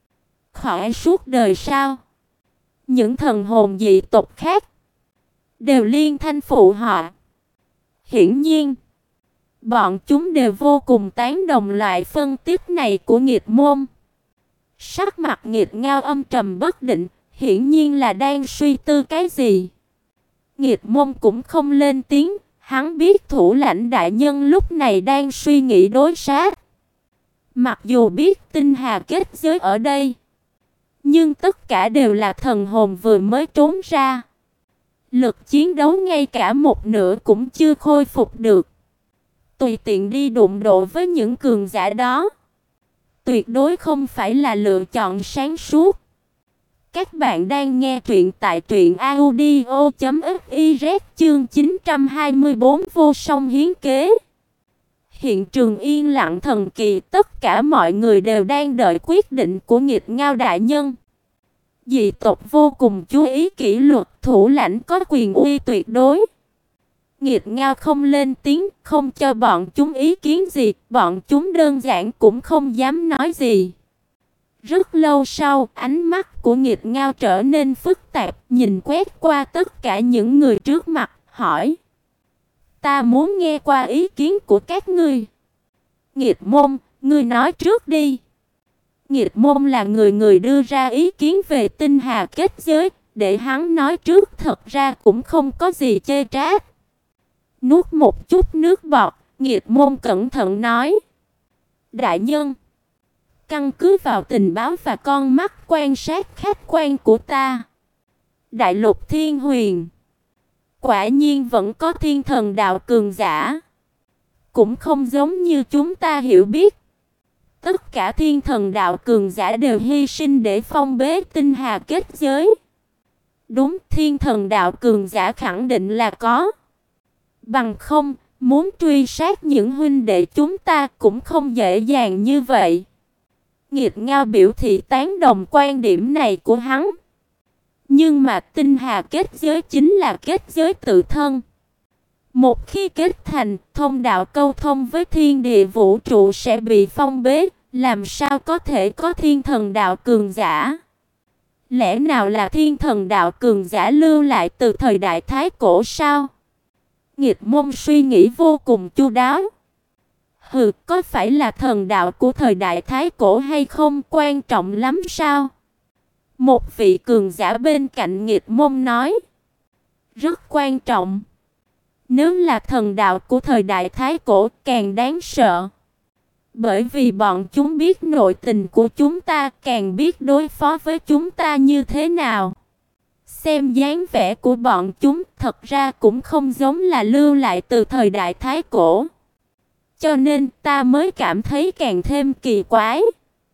khỏi suốt đời sao? Những thần hồn dị tộc khác đều liên thanh phụ họ. Hiển nhiên, bọn chúng đều vô cùng tán đồng loại phân tích này của Nghịch Môn. Sắc mặt Nghịch Ngao âm trầm bất định, hiển nhiên là đang suy tư cái gì. Nghịch Môn cũng không lên tiếng, hắn biết thủ lãnh đại nhân lúc này đang suy nghĩ đối sát. Mặc dù biết tinh hà kết giới ở đây, nhưng tất cả đều là thần hồn vừa mới trốn ra. Lực chiến đấu ngay cả một nửa cũng chưa khôi phục được. Tùy tiện đi đụng độ với những cường giả đó, tuyệt đối không phải là lựa chọn sáng suốt. Các bạn đang nghe truyện tại truyện audio chấm fiz chương chín trăm hai mươi tư Vô Song Hiến Kế. Hiện trường yên lặng thần kỳ, tất cả mọi người đều đang đợi quyết định của Nghịch Ngao đại nhân. Dị tộc vô cùng chú ý kỷ luật, thủ lãnh có quyền uy tuyệt đối. Nghịch Ngao không lên tiếng, không cho bọn chúng ý kiến gì, bọn chúng đơn giản cũng không dám nói gì. Rất lâu sau, ánh mắt của Nghịch Ngao trở nên phức tạp, nhìn quét qua tất cả những người trước mặt, hỏi: "Ta muốn nghe qua ý kiến của các ngươi." "Nghịch Môn, ngươi nói trước đi." Nghịch Môn là người người đưa ra ý kiến về tinh hà kết giới, để hắn nói trước thật ra cũng không có gì chê trách. Nuốt một chút nước bọt, Nghịch Môn cẩn thận nói: "Đại nhân, căn cứ vào tình báo và con mắt quan sát khách quan của ta, Đại Lục Thiên Huyền quả nhiên vẫn có thiên thần đạo cường giả. Cũng không giống như chúng ta hiểu biết. Tất cả thiên thần đạo cường giả đều hy sinh để phong bế tinh hà kết giới." "Đúng, thiên thần đạo cường giả khẳng định là có. Bằng không, muốn truy sát những huynh đệ chúng ta cũng không dễ dàng như vậy." Nghịch Ngao biểu thị tán đồng quan điểm này của hắn. Nhưng mà tinh hà kết giới chính là kết giới tự thân. Một khi kết thành, thông đạo câu thông với thiên địa vũ trụ sẽ bị phong bế, làm sao có thể có thiên thần đạo cường giả? Lẽ nào là thiên thần đạo cường giả lưu lại từ thời đại Thái Cổ sao? Nghịch Môn suy nghĩ vô cùng chu đáo. Hừ, có phải là thần đạo của thời đại Thái Cổ hay không quan trọng lắm sao? Một vị cường giả bên cạnh Nghịch Môn nói: "Rất quan trọng. Nếu là thần đạo của thời đại Thái Cổ càng đáng sợ. Bởi vì bọn chúng biết nội tình của chúng ta, càng biết đối phó với chúng ta như thế nào. Xem dáng vẻ của bọn chúng thật ra cũng không giống là lưu lại từ thời đại Thái Cổ. Cho nên ta mới cảm thấy càng thêm kỳ quái.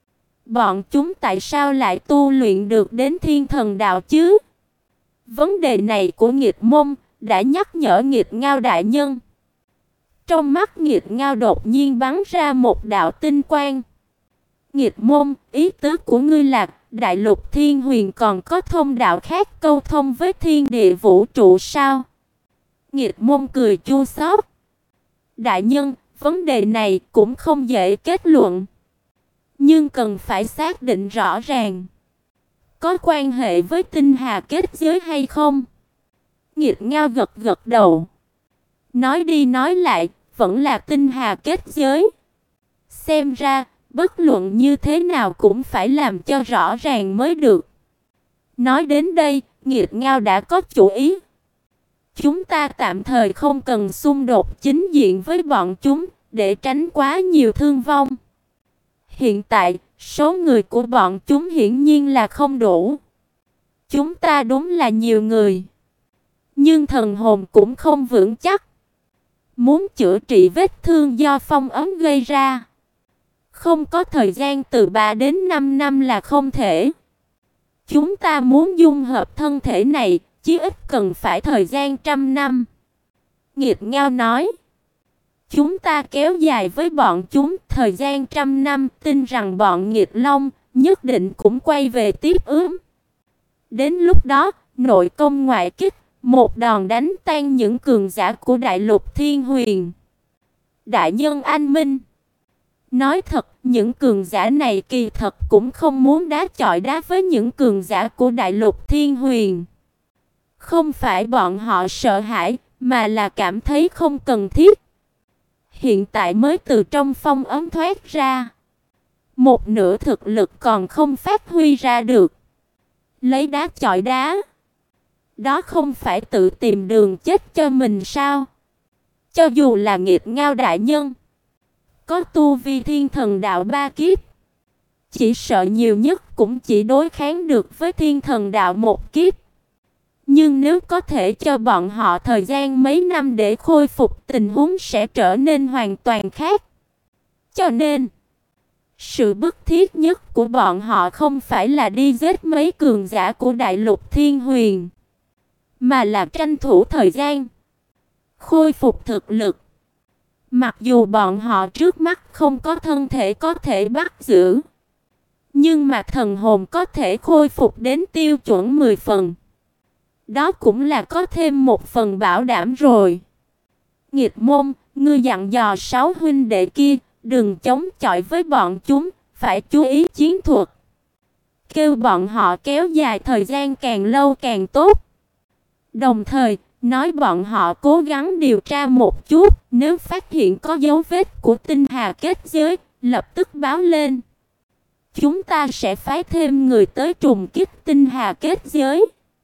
Bọn chúng tại sao lại tu luyện được đến thiên thần đạo chứ?" Vấn đề này của Nghịch Môn đã nhắc nhở Nghịch Ngao đại nhân. Trong mắt Nghịch Ngao đột nhiên bắn ra một đạo tinh quang. "Nghịch Môn, ý tứ của ngươi là Đại Lục Thiên Huyền còn có thông đạo khác câu thông với thiên địa vũ trụ sao?" Nghịch Môn cười chua xót. "Đại nhân, vấn đề này cũng không dễ kết luận. Nhưng cần phải xác định rõ ràng, có quan hệ với tinh hà kết giới hay không? Nghiệt Ngao gật gật đầu. Nói đi nói lại, vẫn là tinh hà kết giới. Xem ra, bất luận như thế nào cũng phải làm cho rõ ràng mới được. Nói đến đây, Nghiệt Ngao đã có chủ ý. Chúng ta tạm thời không cần xung đột chính diện với bọn chúng, để tránh quá nhiều thương vong. Hiện tại, số người của bọn chúng hiển nhiên là không đủ. Chúng ta đúng là nhiều người, nhưng thần hồn cũng không vững chắc. Muốn chữa trị vết thương do phong ấn gây ra, không có thời gian từ ba đến năm năm là không thể. Chúng ta muốn dung hợp thân thể này, chí ít cần phải thời gian trăm năm. Nghiệt Ngao nói. Chúng ta kéo dài với bọn chúng thời gian trăm năm, tin rằng bọn Nghiệt Long nhất định cũng quay về tiếp ứng. Đến lúc đó, nội công ngoại kích, một đòn đánh tan những cường giả của Đại Lục Thiên Huyền. Đại nhân anh minh. Nói thật, những cường giả này kỳ thật cũng không muốn đá chọi đá với những cường giả của Đại Lục Thiên Huyền. Không phải bọn họ sợ hãi, mà là cảm thấy không cần thiết. Hiện tại mới từ trong phong ấn thoát ra, một nửa thực lực còn không phát huy ra được. Lấy đá chọi đá, đó không phải tự tìm đường chết cho mình sao? Cho dù là Nghiệt Ngao đại nhân, có tu vi thiên thần đạo ba kiếp, chỉ sợ nhiều nhất cũng chỉ đối kháng được với thiên thần đạo một kiếp. Nhưng nếu có thể cho bọn họ thời gian mấy năm để khôi phục, tình huống sẽ trở nên hoàn toàn khác. Cho nên, sự bức thiết nhất của bọn họ không phải là đi giết mấy cường giả của Đại Lục Thiên Huyền, mà là tranh thủ thời gian, khôi phục thực lực. Mặc dù bọn họ trước mắt không có thân thể có thể bắt giữ, nhưng mà thần hồn có thể khôi phục đến tiêu chuẩn mười phần. Đó cũng là có thêm một phần bảo đảm rồi. Nghiệt Môn, ngươi dặn dò sáu huynh đệ kia, đừng chống chọi với bọn chúng, phải chú ý chiến thuật. Kêu bọn họ kéo dài thời gian càng lâu càng tốt. Đồng thời, nói bọn họ cố gắng điều tra một chút, nếu phát hiện có dấu vết của tinh hà kết giới, lập tức báo lên. Chúng ta sẽ phái thêm người tới trùng kích tinh hà kết giới.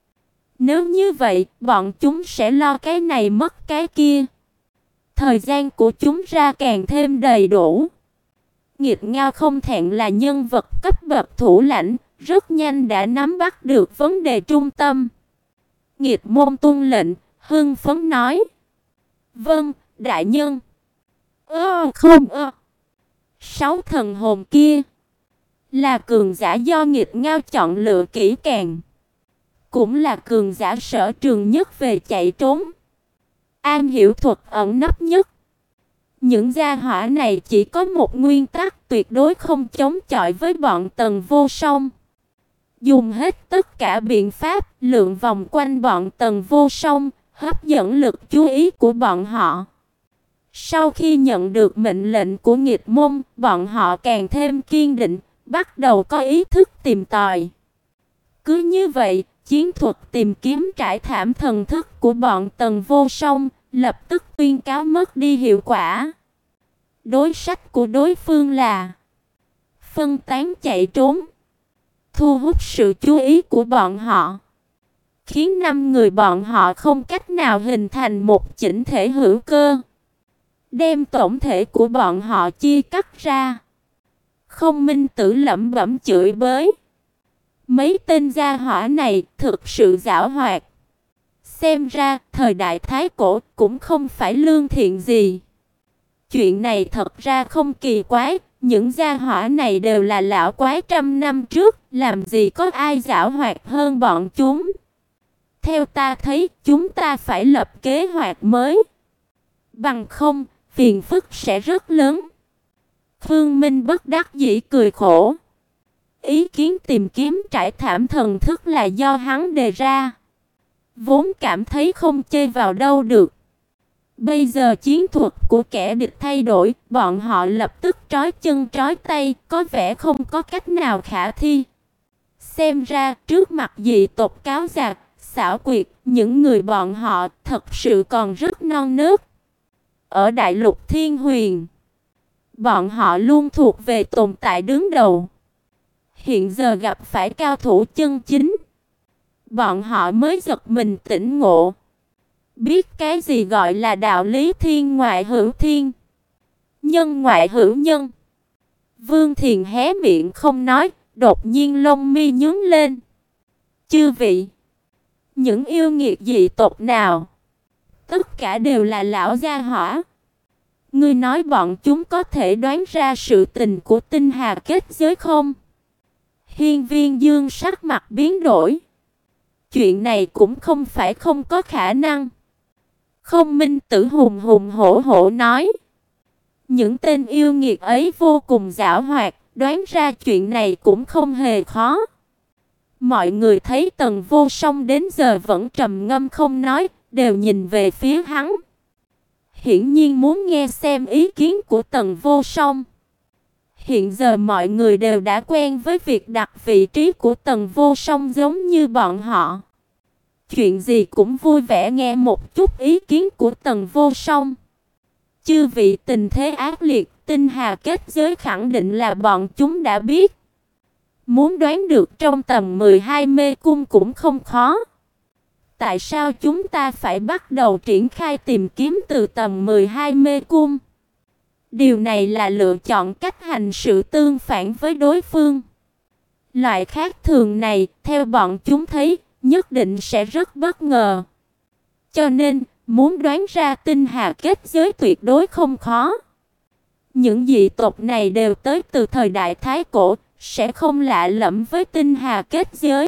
Nếu như vậy, bọn chúng sẽ lo cái này mất cái kia. Thời gian của chúng ra càng thêm đầy đủ. Nghiệt Ngao không thẹn là nhân vật cấp bậc thủ lãnh, rất nhanh đã nắm bắt được vấn đề trung tâm. Nghiệt Môn tuân lệnh, hưng phấn nói. Vâng, đại nhân. Ơ không ơ. Sáu thần hồn kia là cường giả do Nghiệt Ngao chọn lựa kỹ càng, cũng là cường giả sở trường nhất về chạy trốn, am hiểu thuật ẩn nấp nhất. Những gia hỏa này chỉ có một nguyên tắc, tuyệt đối không chống chọi với bọn Tần Vô Song. Dùng hết tất cả biện pháp lượn vòng quanh bọn Tần Vô Song, hấp dẫn lực chú ý của bọn họ. Sau khi nhận được mệnh lệnh của Nghiệt Môn, bọn họ càng thêm kiên định, bắt đầu có ý thức tìm tòi. Cứ như vậy, chiến thuật tìm kiếm trải thảm thần thức của bọn Tần Vô Song lập tức tuyên cáo mất đi hiệu quả. Đối sách của đối phương là phân tán chạy trốn, thu hút sự chú ý của bọn họ, khiến năm người bọn họ không cách nào hình thành một chỉnh thể hữu cơ, đem tổng thể của bọn họ chia cắt ra. Không Minh Tử lẩm bẩm chửi bới. Mấy tên gia hỏa này thực sự giảo hoạt. Xem ra thời đại Thái Cổ cũng không phải lương thiện gì. Chuyện này thật ra không kỳ quái, những gia hỏa này đều là lão quái trăm năm trước, làm gì có ai giảo hoạt hơn bọn chúng. Theo ta thấy, chúng ta phải lập kế hoạch mới. Bằng không, phiền phức sẽ rất lớn. Phương Minh bất đắc dĩ cười khổ. Ý kiến tìm kiếm trải thảm thần thức là do hắn đề ra, vốn cảm thấy không chê vào đâu được. Bây giờ chiến thuật của kẻ địch thay đổi, bọn họ lập tức trói chân trói tay, có vẻ không có cách nào khả thi. Xem ra trước mặt dị tộc cáo già, xảo quyệt, những người bọn họ thật sự còn rất non nớt. Ở đại lục Thiên Huyền, bọn họ luôn thuộc về tồn tại đứng đầu. Hiện giờ gặp phải cao thủ chân chính, bọn họ mới giật mình tỉnh ngộ. Biết cái gì gọi là đạo lý thiên ngoại hữu thiên, nhân ngoại hữu nhân. Vương Thiền hé miệng không nói, đột nhiên lông mi nhướng lên. Chư vị, những yêu nghiệt dị tộc nào? Tất cả đều là lão gia hỏa. Ngươi nói bọn chúng có thể đoán ra sự tình của tinh hà kết giới không? Hiên Viên Dương sắc mặt biến đổi. Chuyện này cũng không phải không có khả năng. Không Minh Tử hùng hùng hổ hổ nói. Những tên yêu nghiệt ấy vô cùng giảo hoạt, đoán ra chuyện này cũng không hề khó. Mọi người thấy Tần Vô Song đến giờ vẫn trầm ngâm không nói, đều nhìn về phía hắn. Hiển nhiên muốn nghe xem ý kiến của Tần Vô Song. Hiện giờ mọi người đều đã quen với việc đặt vị trí của Tần Vô Song giống như bọn họ. Chuyện gì cũng vui vẻ nghe một chút ý kiến của Tần Vô Song. Chư vị, tình thế ác liệt, tinh hà kết giới khẳng định là bọn chúng đã biết. Muốn đoán được trong tầng mười hai mê cung cũng không khó. Tại sao chúng ta phải bắt đầu triển khai tìm kiếm từ tầng mười hai mê cung? Điều này là lựa chọn cách hành sự tương phản với đối phương. Loại khác thường này, theo bọn chúng thấy, nhất định sẽ rất bất ngờ. Cho nên, muốn đoán ra tinh hà kết giới tuyệt đối không khó. Những dị tộc này đều tới từ thời đại Thái Cổ, sẽ không lạ lẫm với tinh hà kết giới.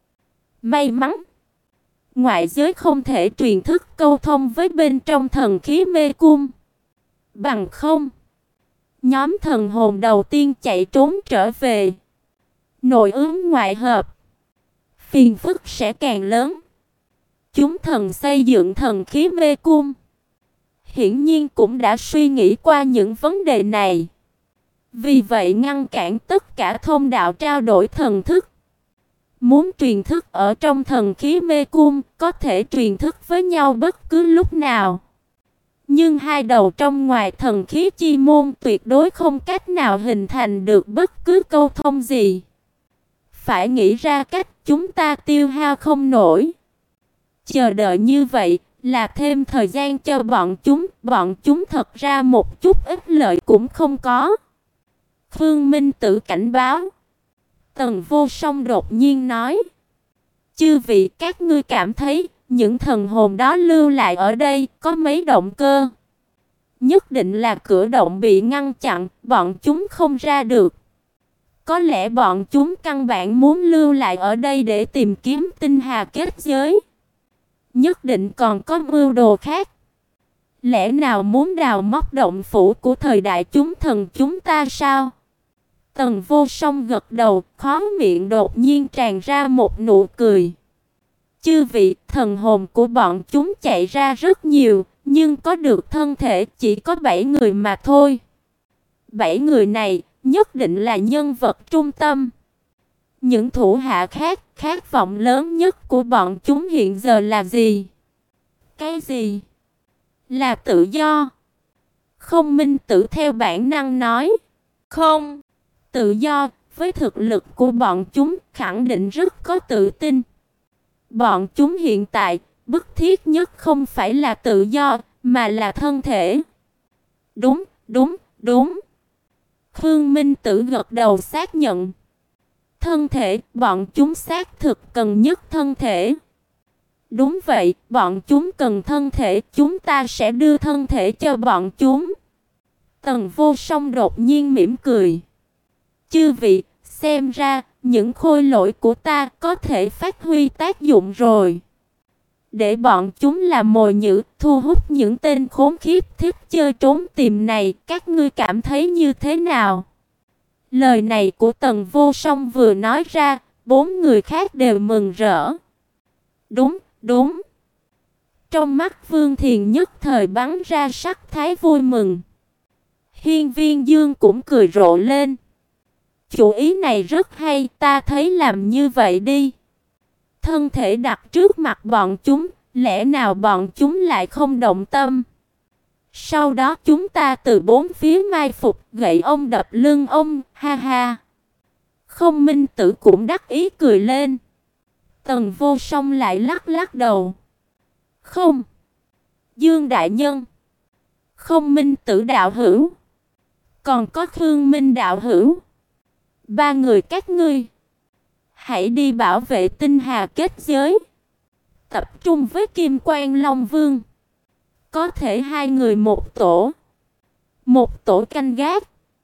May mắn, ngoại giới không thể truyền thức câu thông với bên trong thần khí mê cung. Bằng không, nhóm thần hồn đầu tiên chạy trốn trở về, nội ứng ngoại hợp, phiền phức sẽ càng lớn. Chúng thần xây dựng thần khí mê cung, hiển nhiên cũng đã suy nghĩ qua những vấn đề này. Vì vậy ngăn cản tất cả thông đạo trao đổi thần thức. Muốn truyền thức ở trong thần khí mê cung, có thể truyền thức với nhau bất cứ lúc nào. Nhưng hai đầu trong ngoài thần khí chi môn tuyệt đối không cách nào hình thành được bất cứ câu thông gì. Phải nghĩ ra cách chúng ta tiêu hao không nổi. Chờ đợi như vậy là thêm thời gian cho bọn chúng, bọn chúng thật ra một chút ích lợi cũng không có. Phương Minh Tử cảnh báo. Tần Vô Song đột nhiên nói. Chư vị, các ngươi cảm thấy những thần hồn đó lưu lại ở đây có mấy động cơ? Nhất định là cửa động bị ngăn chặn, bọn chúng không ra được. Có lẽ bọn chúng căn bản muốn lưu lại ở đây để tìm kiếm tinh hà kết giới. Nhất định còn có mưu đồ khác. Lẽ nào muốn đào móc động phủ của thời đại chúng thần chúng ta sao? Tần Vô Song gật đầu, khóe miệng đột nhiên tràn ra một nụ cười. Chư vị, thần hồn của bọn chúng chạy ra rất nhiều, nhưng có được thân thể chỉ có bảy người mà thôi. Bảy người này nhất định là nhân vật trung tâm. Những thủ hạ khác, khát vọng lớn nhất của bọn chúng hiện giờ là gì? Cái gì? Là tự do. Không Minh Tử theo bản năng nói. Không, tự do, với thực lực của bọn chúng khẳng định rất có tự tin. Bọn chúng hiện tại, bức thiết nhất không phải là tự do, mà là thân thể. Đúng, đúng, đúng. Khương Minh Tử gật đầu xác nhận. Thân thể, bọn chúng xác thực cần nhất thân thể. Đúng vậy, bọn chúng cần thân thể, chúng ta sẽ đưa thân thể cho bọn chúng. Tần Vô Song đột nhiên mỉm cười. Chư vị, xem ra, những khôi lỗi của ta có thể phát huy tác dụng rồi. Để bọn chúng làm mồi nhử, thu hút những tên khốn khiếp thích chơi trốn tìm này, các ngươi cảm thấy như thế nào? Lời này của Tần Vô Song vừa nói ra, bốn người khác đều mừng rỡ. Đúng, đúng. Trong mắt Vương Thiền nhất thời bắn ra sắc thái vui mừng. Hiên Viên Dương cũng cười rộ lên. Chủ ý này rất hay, ta thấy làm như vậy đi. Thân thể đặt trước mặt bọn chúng, lẽ nào bọn chúng lại không động tâm? Sau đó chúng ta từ bốn phía mai phục, gậy ông đập lưng ông, ha ha. Không Minh Tử cũng đắc ý cười lên. Tần Vô Song lại lắc lắc đầu. Không. Dương đại nhân. Không Minh Tử đạo hữu. Còn có Khương Minh đạo hữu. Ba người các ngươi. Hãy đi bảo vệ tinh hà kết giới. Tập trung với Kim Quan Long Vương. Có thể hai người một tổ. Một tổ canh gác.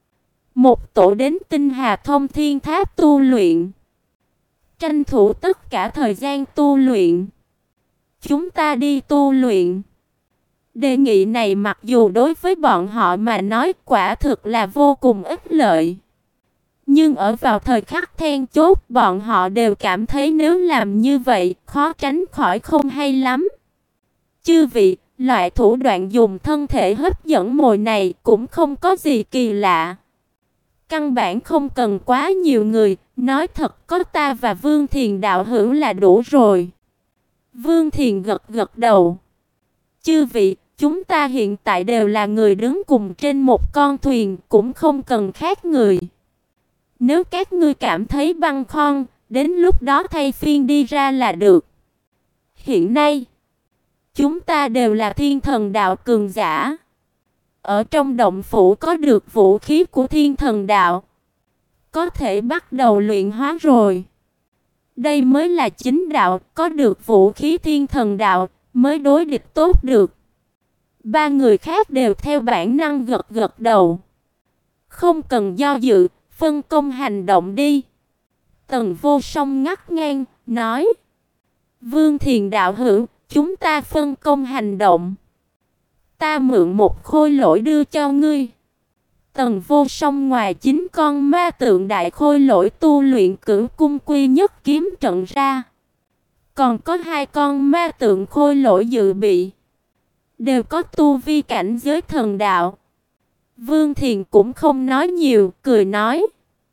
Một tổ đến tinh hà thông thiên tháp tu luyện. Tranh thủ tất cả thời gian tu luyện. Chúng ta đi tu luyện. Đề nghị này mặc dù đối với bọn họ mà nói quả thực là vô cùng ích lợi. Nhưng ở vào thời khắc then chốt bọn họ đều cảm thấy nếu làm như vậy khó tránh khỏi không hay lắm. Chư vị, loại thủ đoạn dùng thân thể hấp dẫn mồi này cũng không có gì kỳ lạ. Căn bản không cần quá nhiều người, nói thật có ta và Vương Thiền đạo hữu là đủ rồi. Vương Thiền gật gật đầu. Chư vị, chúng ta hiện tại đều là người đứng cùng trên một con thuyền, cũng không cần khác người. Nếu các ngươi cảm thấy băn khoăn, đến lúc đó thay phiên đi ra là được. Hiện nay, chúng ta đều là thiên thần đạo cường giả. Ở trong động phủ có được vũ khí của thiên thần đạo. Có thể bắt đầu luyện hóa rồi. Đây mới là chính đạo, có được vũ khí thiên thần đạo mới đối địch tốt được. Ba người khác đều theo bản năng gật gật đầu. Không cần do dự, phân công hành động đi. Tần Vô Song ngắt ngang, nói. Vương Thiền đạo hữu, chúng ta phân công hành động. Ta mượn một khôi lỗi đưa cho ngươi. Tần Vô Song ngoài chín con ma tượng đại khôi lỗi tu luyện cửu cung quy nhất kiếm trận ra. Còn có hai con ma tượng khôi lỗi dự bị. Đều có tu vi cảnh giới thần đạo. Vương Thiền cũng không nói nhiều, cười nói.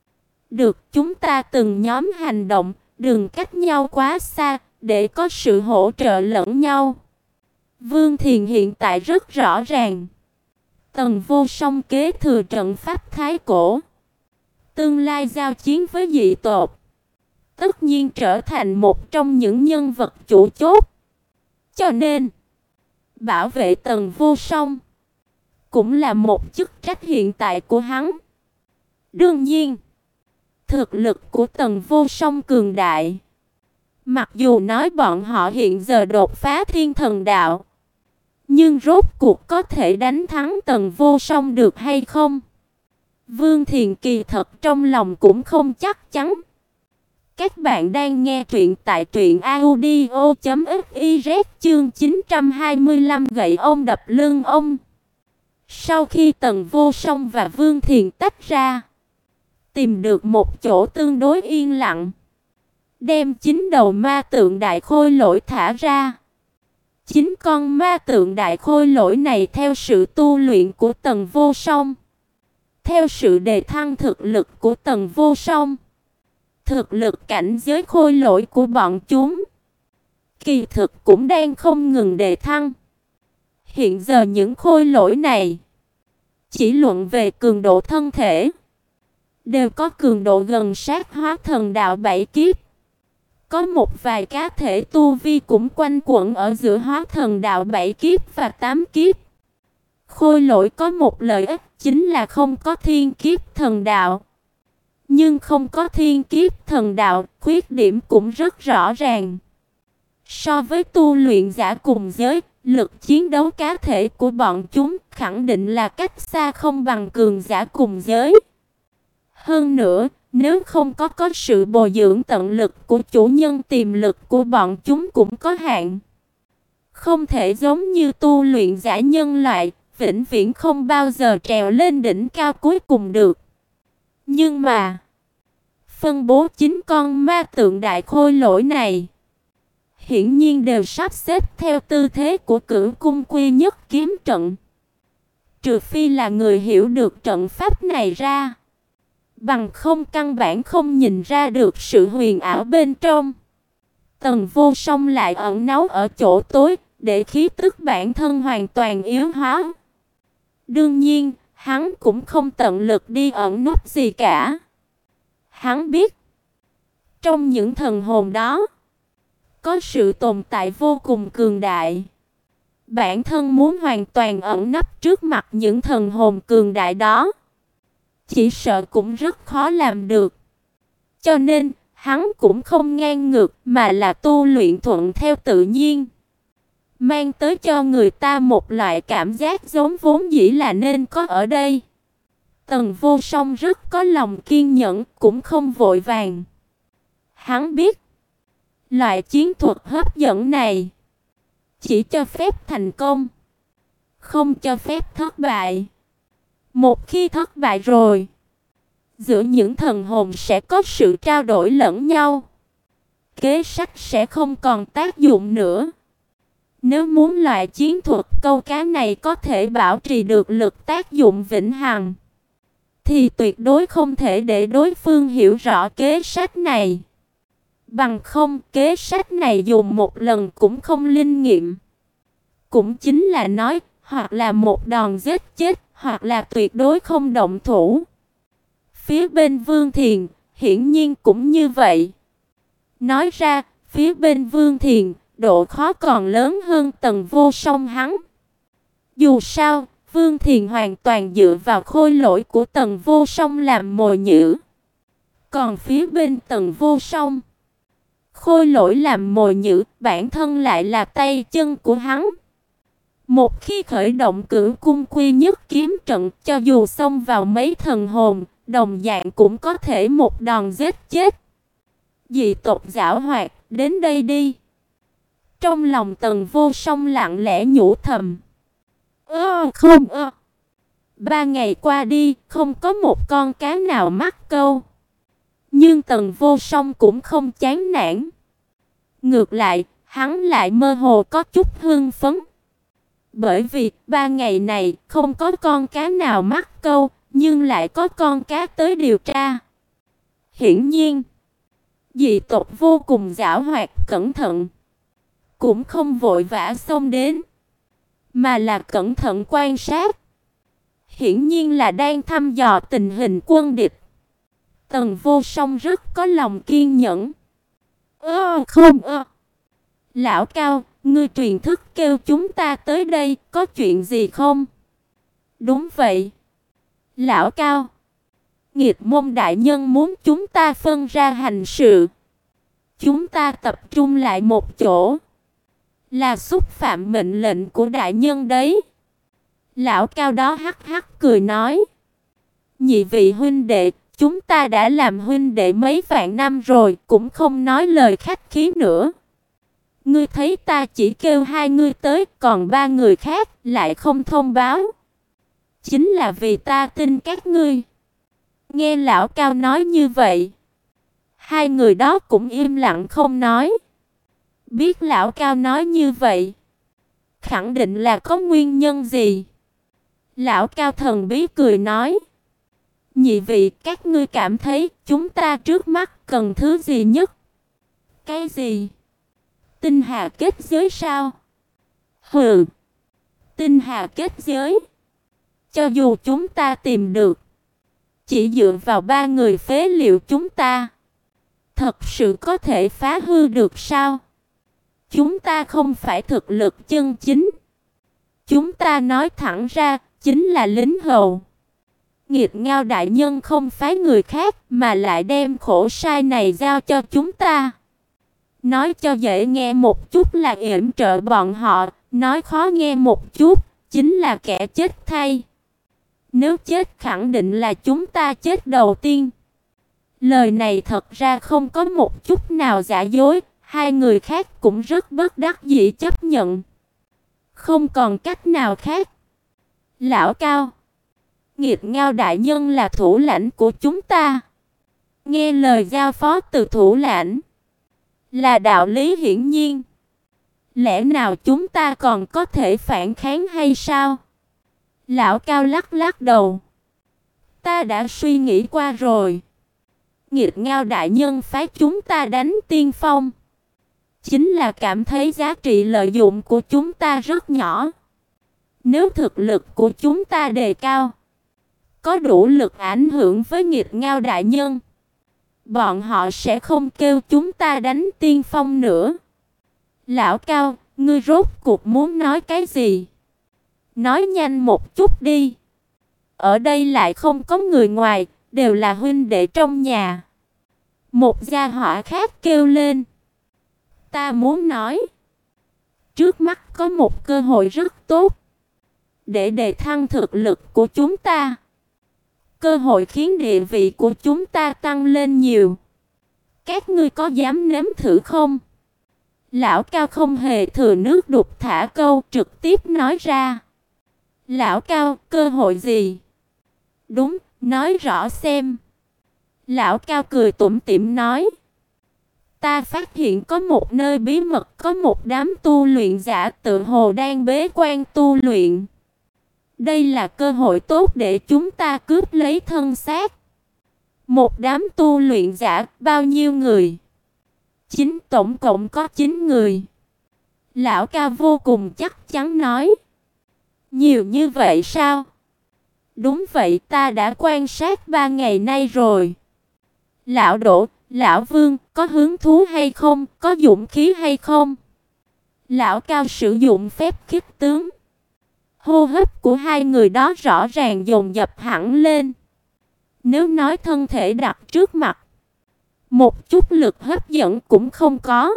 Được, chúng ta từng nhóm hành động, đừng cách nhau quá xa, để có sự hỗ trợ lẫn nhau. Vương Thiền hiện tại rất rõ ràng. Tần Vô Song kế thừa trận pháp thái cổ. Tương lai giao chiến với dị tộc. Tất nhiên trở thành một trong những nhân vật chủ chốt. Cho nên, bảo vệ Tần Vô Song cũng là một chức trách hiện tại của hắn. Đương nhiên, thực lực của Tần Vô Song cường đại. Mặc dù nói bọn họ hiện giờ đột phá thiên thần đạo, nhưng rốt cuộc có thể đánh thắng Tần Vô Song được hay không? Vương Thiền kỳ thật trong lòng cũng không chắc chắn. Các bạn đang nghe truyện tại truyện audio chấm fiz chương chín trăm hai mươi lăm gậy ông đập lưng ông. Sau khi Tần Vô Song và Vương Thiền tách ra, tìm được một chỗ tương đối yên lặng, đem chín đầu ma tượng đại khôi lỗi thả ra. Chín con ma tượng đại khôi lỗi này theo sự tu luyện của Tần Vô Song, theo sự đề thăng thực lực của Tần Vô Song, thực lực cảnh giới khôi lỗi của bọn chúng kỳ thực cũng đang không ngừng đề thăng. Hiện giờ những khôi lỗi này chỉ luận về cường độ thân thể đều có cường độ gần sát hóa thần đạo bảy kiếp. Có một vài cá thể tu vi cũng quanh quẩn ở giữa hóa thần đạo bảy kiếp và tám kiếp. Khôi lỗi có một lợi ích chính là không có thiên kiếp thần đạo. Nhưng không có thiên kiếp thần đạo, khuyết điểm cũng rất rõ ràng. So với tu luyện giả cùng giới, lực chiến đấu cá thể của bọn chúng khẳng định là cách xa không bằng cường giả cùng giới. Hơn nữa, nếu không có có sự bồi dưỡng tận lực của chủ nhân, tiềm lực của bọn chúng cũng có hạn. Không thể giống như tu luyện giả nhân loại, vĩnh viễn không bao giờ trèo lên đỉnh cao cuối cùng được. Nhưng mà, phân bố chín con ma tượng đại khôi lỗi này, hiển nhiên đều sắp xếp theo tư thế của Cửu Cung Quy Nhất kiếm trận. Trừ phi là người hiểu được trận pháp này ra, bằng không căn bản không nhìn ra được sự huyền ảo bên trong. Tần Vô Song lại ẩn náu ở chỗ tối, để khí tức bản thân hoàn toàn yếu hóa. Đương nhiên, hắn cũng không tận lực đi ẩn núp gì cả. Hắn biết, trong những thần hồn đó, có sự tồn tại vô cùng cường đại. Bản thân muốn hoàn toàn ẩn nấp trước mặt những thần hồn cường đại đó, chỉ sợ cũng rất khó làm được. Cho nên, hắn cũng không ngang ngược mà là tu luyện thuận theo tự nhiên, mang tới cho người ta một loại cảm giác giống vốn dĩ là nên có ở đây. Tần Vô Song rất có lòng kiên nhẫn, cũng không vội vàng. Hắn biết, loại chiến thuật hấp dẫn này chỉ cho phép thành công, không cho phép thất bại. Một khi thất bại rồi, giữa những thần hồn sẽ có sự trao đổi lẫn nhau, kế sách sẽ không còn tác dụng nữa. Nếu muốn loại chiến thuật câu cá này có thể bảo trì được lực tác dụng vĩnh hằng, thì tuyệt đối không thể để đối phương hiểu rõ kế sách này. Bằng không, kế sách này dùng một lần cũng không linh nghiệm. Cũng chính là nói, hoặc là một đòn giết chết, hoặc là tuyệt đối không động thủ. Phía bên Vương Thiền, hiển nhiên cũng như vậy. Nói ra, phía bên Vương Thiền, độ khó còn lớn hơn Tần Vô Song hắn. Dù sao, Vương Thiền hoàn toàn dựa vào khôi lỗi của Tần Vô Song làm mồi nhử. Còn phía bên Tần Vô Song, khôi lỗi làm mồi nhử, bản thân lại là tay chân của hắn. Một khi khởi động Cửu Cung Quy Nhất kiếm trận, cho dù xông vào mấy thần hồn, đồng dạng cũng có thể một đòn giết chết. Dị tộc giảo hoạt, đến đây đi. Trong lòng Tần Vô Song lặng lẽ nhủ thầm. Ơ không ơ. Ba ngày qua đi, không có một con cá nào mắc câu. Nhưng Tần Vô Song cũng không chán nản. Ngược lại, hắn lại mơ hồ có chút hưng phấn. Bởi vì ba ngày này không có con cá nào mắc câu, nhưng lại có con cá tới điều tra. Hiển nhiên, dị tộc vô cùng giảo hoạt cẩn thận, cũng không vội vã xông đến, mà là cẩn thận quan sát. Hiển nhiên là đang thăm dò tình hình quân địch. Tần Vô Song rất có lòng kiên nhẫn. Ơ không ơ. Lão Cao, ngươi truyền thức kêu chúng ta tới đây, có chuyện gì không? Đúng vậy. Lão Cao, Nghịch Môn đại nhân muốn chúng ta phân ra hành sự. Chúng ta tập trung lại một chỗ, là xúc phạm mệnh lệnh của đại nhân đấy. Lão Cao đó hắc hắc cười nói. Nhị vị huynh đệ, chúng ta đã làm huynh đệ mấy vạn năm rồi, cũng không nói lời khách khí nữa. Ngươi thấy ta chỉ kêu hai ngươi tới, còn ba người khác lại không thông báo. Chính là vì ta tin các ngươi. Nghe lão Cao nói như vậy, hai người đó cũng im lặng không nói. Biết lão Cao nói như vậy, khẳng định là có nguyên nhân gì. Lão Cao thần bí cười nói. Nhị vị, các ngươi cảm thấy chúng ta trước mắt cần thứ gì nhất? Cái gì? Tinh hà kết giới sao? Hừ, tinh hà kết giới, cho dù chúng ta tìm được, chỉ dựa vào ba người phế liệu chúng ta, thật sự có thể phá hư được sao? Chúng ta không phải thực lực chân chính. Chúng ta nói thẳng ra, chính là lính hầu. Nghiệt Ngao đại nhân không phái người khác, mà lại đem khổ sai này giao cho chúng ta. Nói cho dễ nghe một chút là yểm trợ bọn họ, nói khó nghe một chút, chính là kẻ chết thay. Nếu chết khẳng định là chúng ta chết đầu tiên. Lời này thật ra không có một chút nào giả dối, hai người khác cũng rất bất đắc dĩ chấp nhận. Không còn cách nào khác. Lão Cao, Nghiệt Ngao đại nhân là thủ lãnh của chúng ta. Nghe lời giao phó từ thủ lãnh là đạo lý hiển nhiên. Lẽ nào chúng ta còn có thể phản kháng hay sao? Lão Cao lắc lắc đầu. Ta đã suy nghĩ qua rồi. Nghiệt Ngao đại nhân phái chúng ta đánh Tiên Phong, chính là cảm thấy giá trị lợi dụng của chúng ta rất nhỏ. Nếu thực lực của chúng ta đề cao, có đủ lực ảnh hưởng với Nghiệt Ngao đại nhân, bọn họ sẽ không kêu chúng ta đánh Tiên Phong nữa. Lão Cao, ngươi rốt cuộc muốn nói cái gì? Nói nhanh một chút đi. Ở đây lại không có người ngoài, đều là huynh đệ trong nhà. Một gia hỏa khác kêu lên. Ta muốn nói, trước mắt có một cơ hội rất tốt để đề thăng thực lực của chúng ta. Cơ hội khiến địa vị của chúng ta tăng lên nhiều. Các ngươi có dám nếm thử không? Lão Cao không hề thừa nước đục thả câu, trực tiếp nói ra. Lão Cao, cơ hội gì? Đúng, nói rõ xem. Lão Cao cười tủm tỉm nói. Ta phát hiện có một nơi bí mật, có một đám tu luyện giả tự hồ đang bế quan tu luyện. Đây là cơ hội tốt để chúng ta cướp lấy thân xác. Một đám tu luyện giả, bao nhiêu người? Chính, tổng cộng có chín người. Lão Cao vô cùng chắc chắn nói. Nhiều như vậy sao? Đúng vậy, ta đã quan sát ba ngày nay rồi. Lão Đỗ, Lão Vương, có hứng thú hay không? Có dũng khí hay không? Lão Cao sử dụng phép khích tướng. Hô hấp của hai người đó rõ ràng dồn dập hẳn lên. Nếu nói thân thể đặt trước mặt, một chút lực hấp dẫn cũng không có,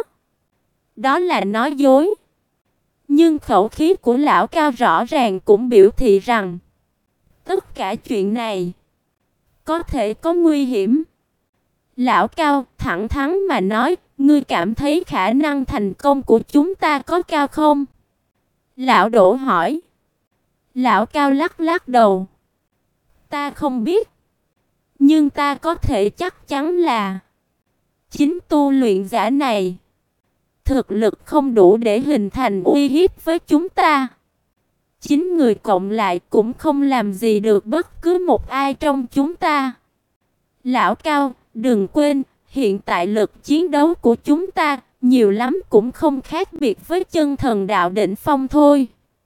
đó là nói dối. Nhưng khẩu khí của Lão Cao rõ ràng cũng biểu thị rằng tất cả chuyện này có thể có nguy hiểm. Lão Cao thẳng thắn mà nói, ngươi cảm thấy khả năng thành công của chúng ta có cao không? Lão Đỗ hỏi. Lão Cao lắc lắc đầu. Ta không biết, nhưng ta có thể chắc chắn là chính tu luyện giả này thực lực không đủ để hình thành uy hiếp với chúng ta. Chín người cộng lại cũng không làm gì được bất cứ một ai trong chúng ta. Lão Cao, đừng quên, hiện tại lực chiến đấu của chúng ta nhiều lắm cũng không khác biệt với chân thần đạo đỉnh phong thôi.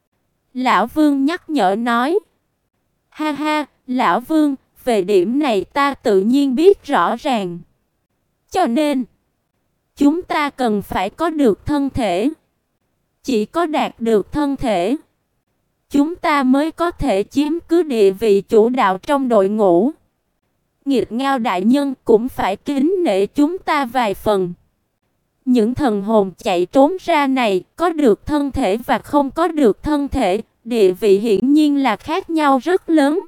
Lão Vương nhắc nhở nói. Ha ha, Lão Vương, về điểm này ta tự nhiên biết rõ ràng. Cho nên, chúng ta cần phải có được thân thể. Chỉ có đạt được thân thể, chúng ta mới có thể chiếm cứ địa vị chủ đạo trong đội ngũ. Nghiệt Ngao đại nhân cũng phải kính nể chúng ta vài phần. Những thần hồn chạy trốn ra này, có được thân thể và không có được thân thể, địa vị hiển nhiên là khác nhau rất lớn.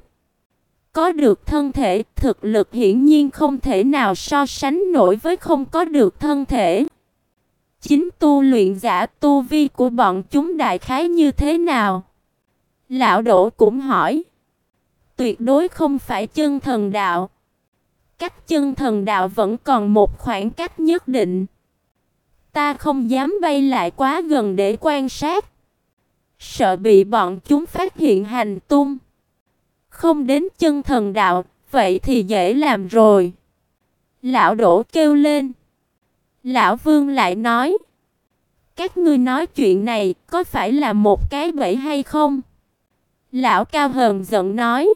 Có được thân thể, thực lực hiển nhiên không thể nào so sánh nổi với không có được thân thể. Chính tu luyện giả, tu vi của bọn chúng đại khái như thế nào? Lão Đỗ cũng hỏi. Tuyệt đối không phải chân thần đạo. Cách chân thần đạo vẫn còn một khoảng cách nhất định. Ta không dám bay lại quá gần để quan sát, sợ bị bọn chúng phát hiện hành tung. Không đến chân thần đạo, vậy thì dễ làm rồi. Lão Đỗ kêu lên. Lão Vương lại nói. Các ngươi nói chuyện này có phải là một cái bẫy hay không? Lão Cao hờn giận nói.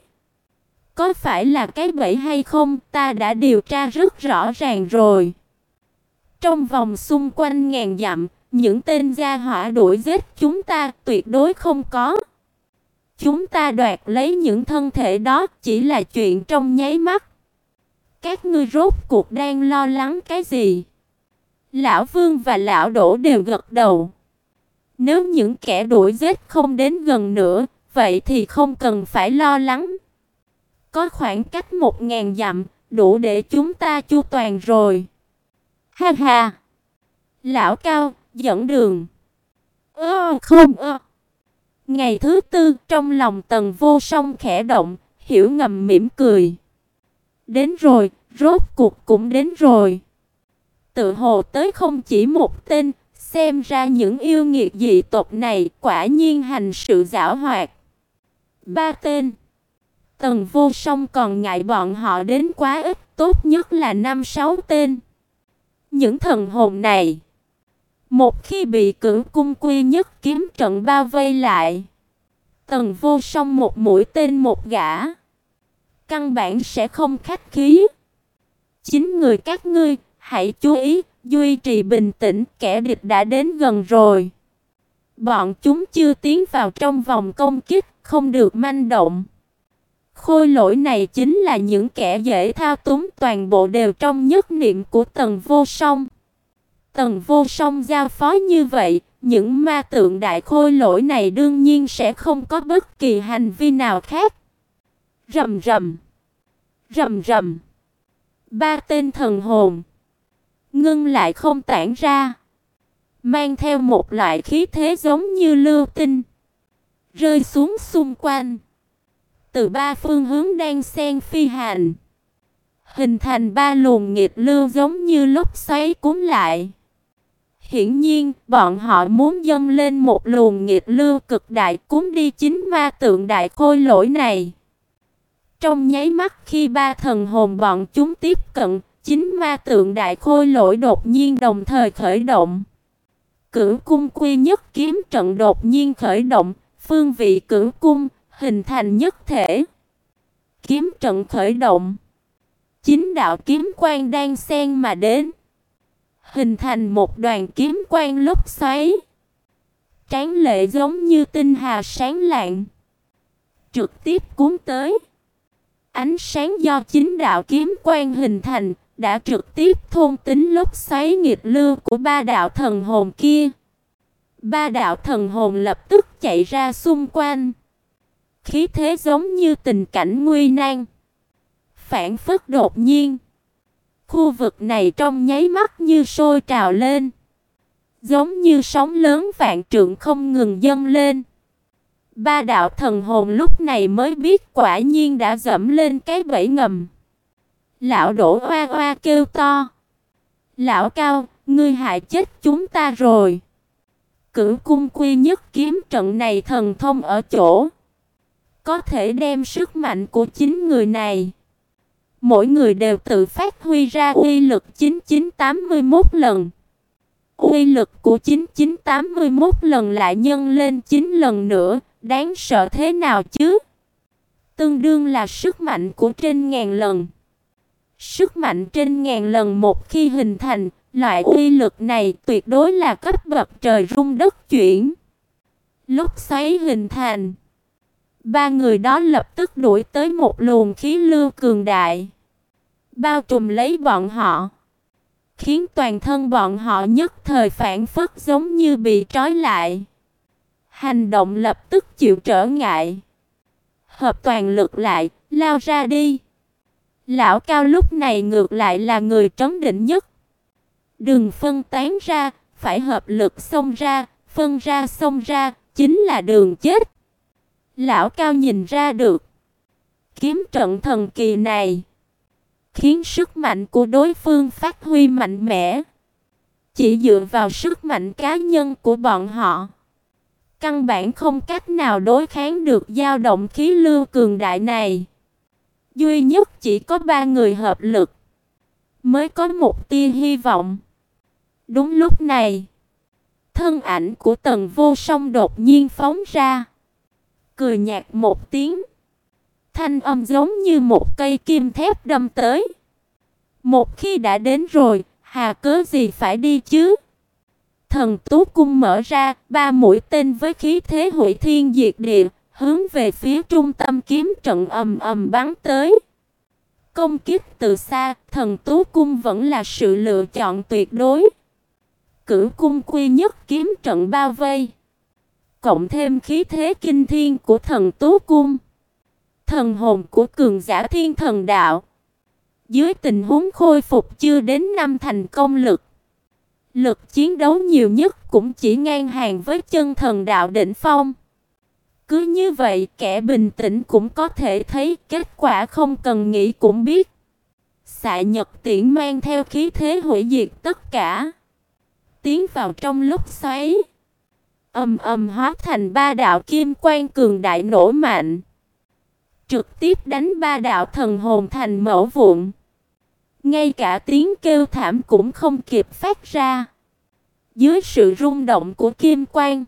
Có phải là cái bẫy hay không, ta đã điều tra rất rõ ràng rồi. Trong vòng xung quanh ngàn dặm, những tên gia hỏa đuổi giết chúng ta tuyệt đối không có. Chúng ta đoạt lấy những thân thể đó chỉ là chuyện trong nháy mắt. Các ngươi rốt cuộc đang lo lắng cái gì? Lão Vương và Lão Đỗ đều gật đầu. Nếu những kẻ đuổi giết không đến gần nữa, vậy thì không cần phải lo lắng. Có khoảng cách một ngàn dặm, đủ để chúng ta chu toàn rồi. Ha ha! Lão Cao, dẫn đường. Ơ không ơ. Ngày thứ tư, trong lòng Tần Vô Song khẽ động, hiểu ngầm mỉm cười. Đến rồi, rốt cuộc cũng đến rồi. Tự hồ tới không chỉ một tên, Xem ra những yêu nghiệt dị tộc này quả nhiên hành sự giảo hoạt. Ba tên. Tần Vô Song còn ngại bọn họ đến quá ít, tốt nhất là năm sáu tên. Những thần hồn này, một khi bị Cửu Cung Quy Nhất kiếm trận bao vây lại, Tần Vô Song một mũi tên một gã, căn bản sẽ không khách khí. Chín người các ngươi, hãy chú ý, duy trì bình tĩnh, kẻ địch đã đến gần rồi. Bọn chúng chưa tiến vào trong vòng công kích, không được manh động. Khôi lỗi này chính là những kẻ dễ thao túng, toàn bộ đều trong nhất niệm của Tần Vô Song. Tần Vô Song giao phó như vậy, những ma tượng đại khôi lỗi này đương nhiên sẽ không có bất kỳ hành vi nào khác. Rầm rầm, rầm rầm. Ba tên thần hồn ngưng lại không tản ra, mang theo một loại khí thế giống như lưu tinh, rơi xuống xung quanh. Từ ba phương hướng đang xen phi hành, hình thành ba luồng nghịch lưu giống như lốc xoáy cuốn lại. Hiển nhiên, bọn họ muốn dâng lên một luồng nghịch lưu cực đại cuốn đi chính ma tượng đại khôi lỗi này. Trong nháy mắt khi ba thần hồn bọn chúng tiếp cận, chính ma tượng đại khôi lỗi đột nhiên đồng thời khởi động. Cửu Cung Quy Nhất kiếm trận đột nhiên khởi động, phương vị cửu cung hình thành nhất thể. Kiếm trận khởi động, chín đạo kiếm quang đang xen mà đến, hình thành một đoàn kiếm quang lốc xoáy, tráng lệ giống như tinh hà sáng lạng, trực tiếp cuốn tới. Ánh sáng do chín đạo kiếm quang hình thành đã trực tiếp thôn tính lốc xoáy nghịch lưu của ba đạo thần hồn kia. Ba đạo thần hồn lập tức chạy ra xung quanh, khí thế giống như tình cảnh nguy nan. Phản phất đột nhiên, khu vực này trong nháy mắt như sôi trào lên, giống như sóng lớn vạn trượng không ngừng dâng lên. Ba đạo thần hồn lúc này mới biết quả nhiên đã dẫm lên cái bẫy ngầm. Lão Đỗ oa oa kêu to: "Lão Cao, ngươi hại chết chúng ta rồi!" Cửu Cung Quy Nhất kiếm trận này thần thông ở chỗ có thể đem sức mạnh của chín người này, mỗi người đều tự phát huy ra uy lực chín chín tám mươi mốt lần. Uy lực của chín chín tám mươi mốt lần lại nhân lên chín lần nữa, đáng sợ thế nào chứ? Tương đương là sức mạnh của trên ngàn lần. Sức mạnh trên ngàn lần một khi hình thành, loại uy lực này tuyệt đối là cấp bậc trời rung đất chuyển. Lúc xoáy hình thành, ba người đó lập tức đuổi tới một luồng khí lưu cường đại, bao trùm lấy bọn họ, khiến toàn thân bọn họ nhất thời phản phất giống như bị trói lại. Hành động lập tức chịu trở ngại, hợp toàn lực lại, lao ra đi. Lão Cao lúc này ngược lại là người trấn định nhất. Đừng phân tán ra, phải hợp lực xông ra, phân ra xông ra, chính là đường chết. Lão Cao nhìn ra được, kiếm trận thần kỳ này khiến sức mạnh của đối phương phát huy mạnh mẽ. Chỉ dựa vào sức mạnh cá nhân của bọn họ, căn bản không cách nào đối kháng được dao động khí lưu cường đại này. Duy nhất chỉ có ba người hợp lực mới có một tia hy vọng. Đúng lúc này, thân ảnh của Tần Vô Song đột nhiên phóng ra, cười nhạt một tiếng, thanh âm giống như một cây kim thép đâm tới. Một khi đã đến rồi, hà cớ gì phải đi chứ? Thần Tú Cung mở ra, ba mũi tên với khí thế hủy thiên diệt địa, hướng về phía trung tâm kiếm trận ầm ầm bắn tới. Công kích từ xa, Thần Tú Cung vẫn là sự lựa chọn tuyệt đối. Cửu Cung Quy Nhất kiếm trận bao vây, cộng thêm khí thế kinh thiên của Thần Tú Cung, thần hồn của cường giả Thiên Thần Đạo, dưới tình huống khôi phục chưa đến năm thành công lực, lực chiến đấu nhiều nhất cũng chỉ ngang hàng với chân thần đạo đỉnh phong. Cứ như vậy, kẻ bình tĩnh cũng có thể thấy kết quả không cần nghĩ cũng biết. Xạ Nhật Tiễn mang theo khí thế hủy diệt tất cả, tiến vào trong lúc xoáy. Ầm ầm hóa thành ba đạo kim quang cường đại nổ mạnh, trực tiếp đánh ba đạo thần hồn thành mẩu vụn. Ngay cả tiếng kêu thảm cũng không kịp phát ra. Dưới sự rung động của kim quang,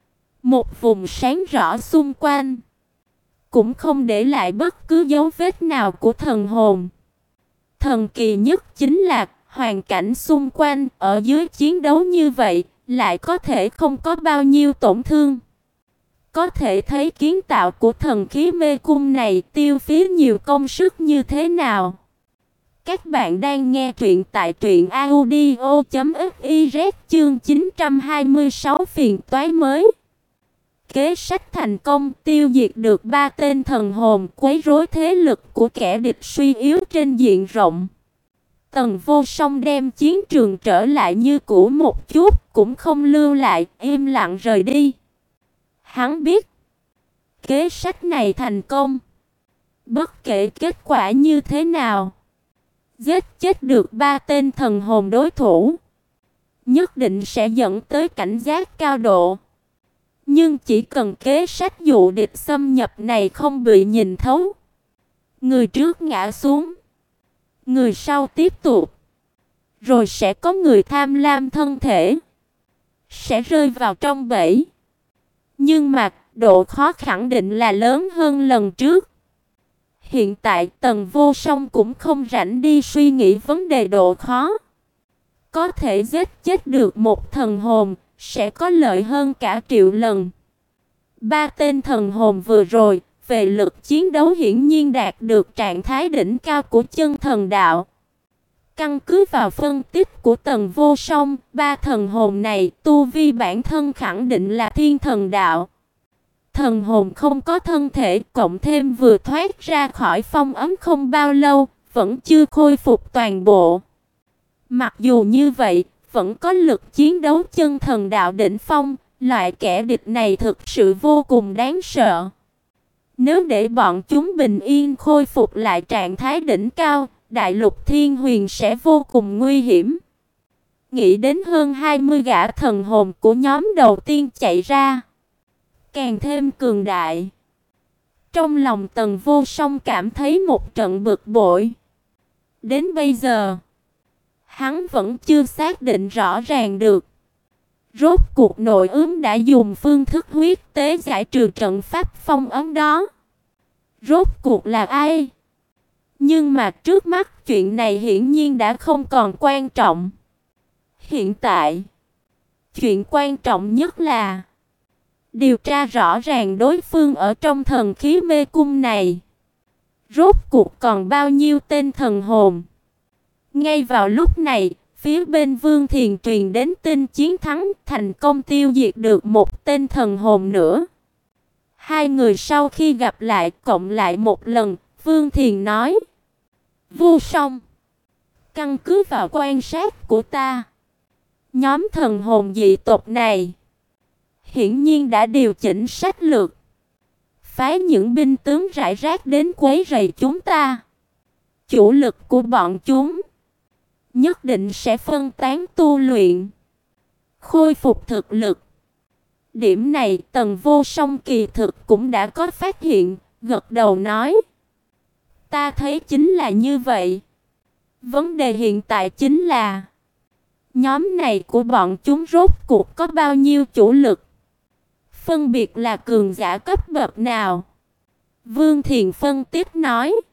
một vùng sáng rõ xung quanh, cũng không để lại bất cứ dấu vết nào của thần hồn. Thần kỳ nhất chính là hoàn cảnh xung quanh ở dưới chiến đấu như vậy lại có thể không có bao nhiêu tổn thương. Có thể thấy kiến tạo của thần khí mê cung này tiêu phí nhiều công sức như thế nào. Các bạn đang nghe truyện tại truyện audio chấm fiz chương chín trăm hai mươi sáu phiền toái mới. Kế sách thành công, tiêu diệt được ba tên thần hồn, quấy rối thế lực của kẻ địch suy yếu trên diện rộng. Tần Vô Song đem chiến trường trở lại như cũ một chút, cũng không lưu lại, im lặng rời đi. Hắn biết, kế sách này thành công, bất kể kết quả như thế nào, giết chết được ba tên thần hồn đối thủ, nhất định sẽ dẫn tới cảnh giác cao độ. Nhưng chỉ cần kế sách dụ địch xâm nhập này không bị nhìn thấu, người trước ngã xuống, người sau tiếp tục, rồi sẽ có người tham lam thân thể, sẽ rơi vào trong bẫy. Nhưng mà độ khó khẳng định là lớn hơn lần trước. Hiện tại Tần Vô Song cũng không rảnh đi suy nghĩ vấn đề độ khó. Có thể giết chết được một thần hồn sẽ có lợi hơn cả triệu lần. Ba tên thần hồn vừa rồi về lực chiến đấu hiển nhiên đạt được trạng thái đỉnh cao của chân thần đạo. Căn cứ vào phân tích của Tần Vô Song, ba thần hồn này tu vi bản thân khẳng định là thiên thần đạo. Thần hồn không có thân thể, cộng thêm vừa thoát ra khỏi phong ấn không bao lâu, vẫn chưa khôi phục toàn bộ. Mặc dù như vậy, vẫn có lực chiến đấu chân thần đạo đỉnh phong, loại kẻ địch này thực sự vô cùng đáng sợ. Nếu để bọn chúng bình yên khôi phục lại trạng thái đỉnh cao, đại lục thiên huyền sẽ vô cùng nguy hiểm. Nghĩ đến hơn hai mươi gã thần hồn của nhóm đầu tiên chạy ra, càng thêm cường đại. Trong lòng Tần Vô Song cảm thấy một trận bực bội. Đến bây giờ, hắn vẫn chưa xác định rõ ràng được rốt cuộc nội ứng đã dùng phương thức huyết tế giải trừ trận pháp phong ấn đó rốt cuộc là ai. Nhưng mà trước mắt chuyện này hiển nhiên đã không còn quan trọng. Hiện tại, chuyện quan trọng nhất là điều tra rõ ràng đối phương ở trong thần khí mê cung này rốt cuộc còn bao nhiêu tên thần hồn. Ngay vào lúc này, phía bên Vương Thiền truyền đến tin chiến thắng, thành công tiêu diệt được một tên thần hồn nữa. Hai người sau khi gặp lại cộng lại một lần, Vương Thiền nói: Vô Song, căn cứ vào quan sát của ta, nhóm thần hồn dị tộc này hiển nhiên đã điều chỉnh sách lược, phái những binh tướng rải rác đến quấy rầy chúng ta. Chủ lực của bọn chúng nhất định sẽ phân tán tu luyện, khôi phục thực lực. Điểm này Tần Vô Song kỳ thực cũng đã có phát hiện, gật đầu nói: Ta thấy chính là như vậy. Vấn đề hiện tại chính là nhóm này của bọn chúng rốt cuộc có bao nhiêu chủ lực, phân biệt là cường giả cấp bậc nào. Vương Thiền phân tích nói: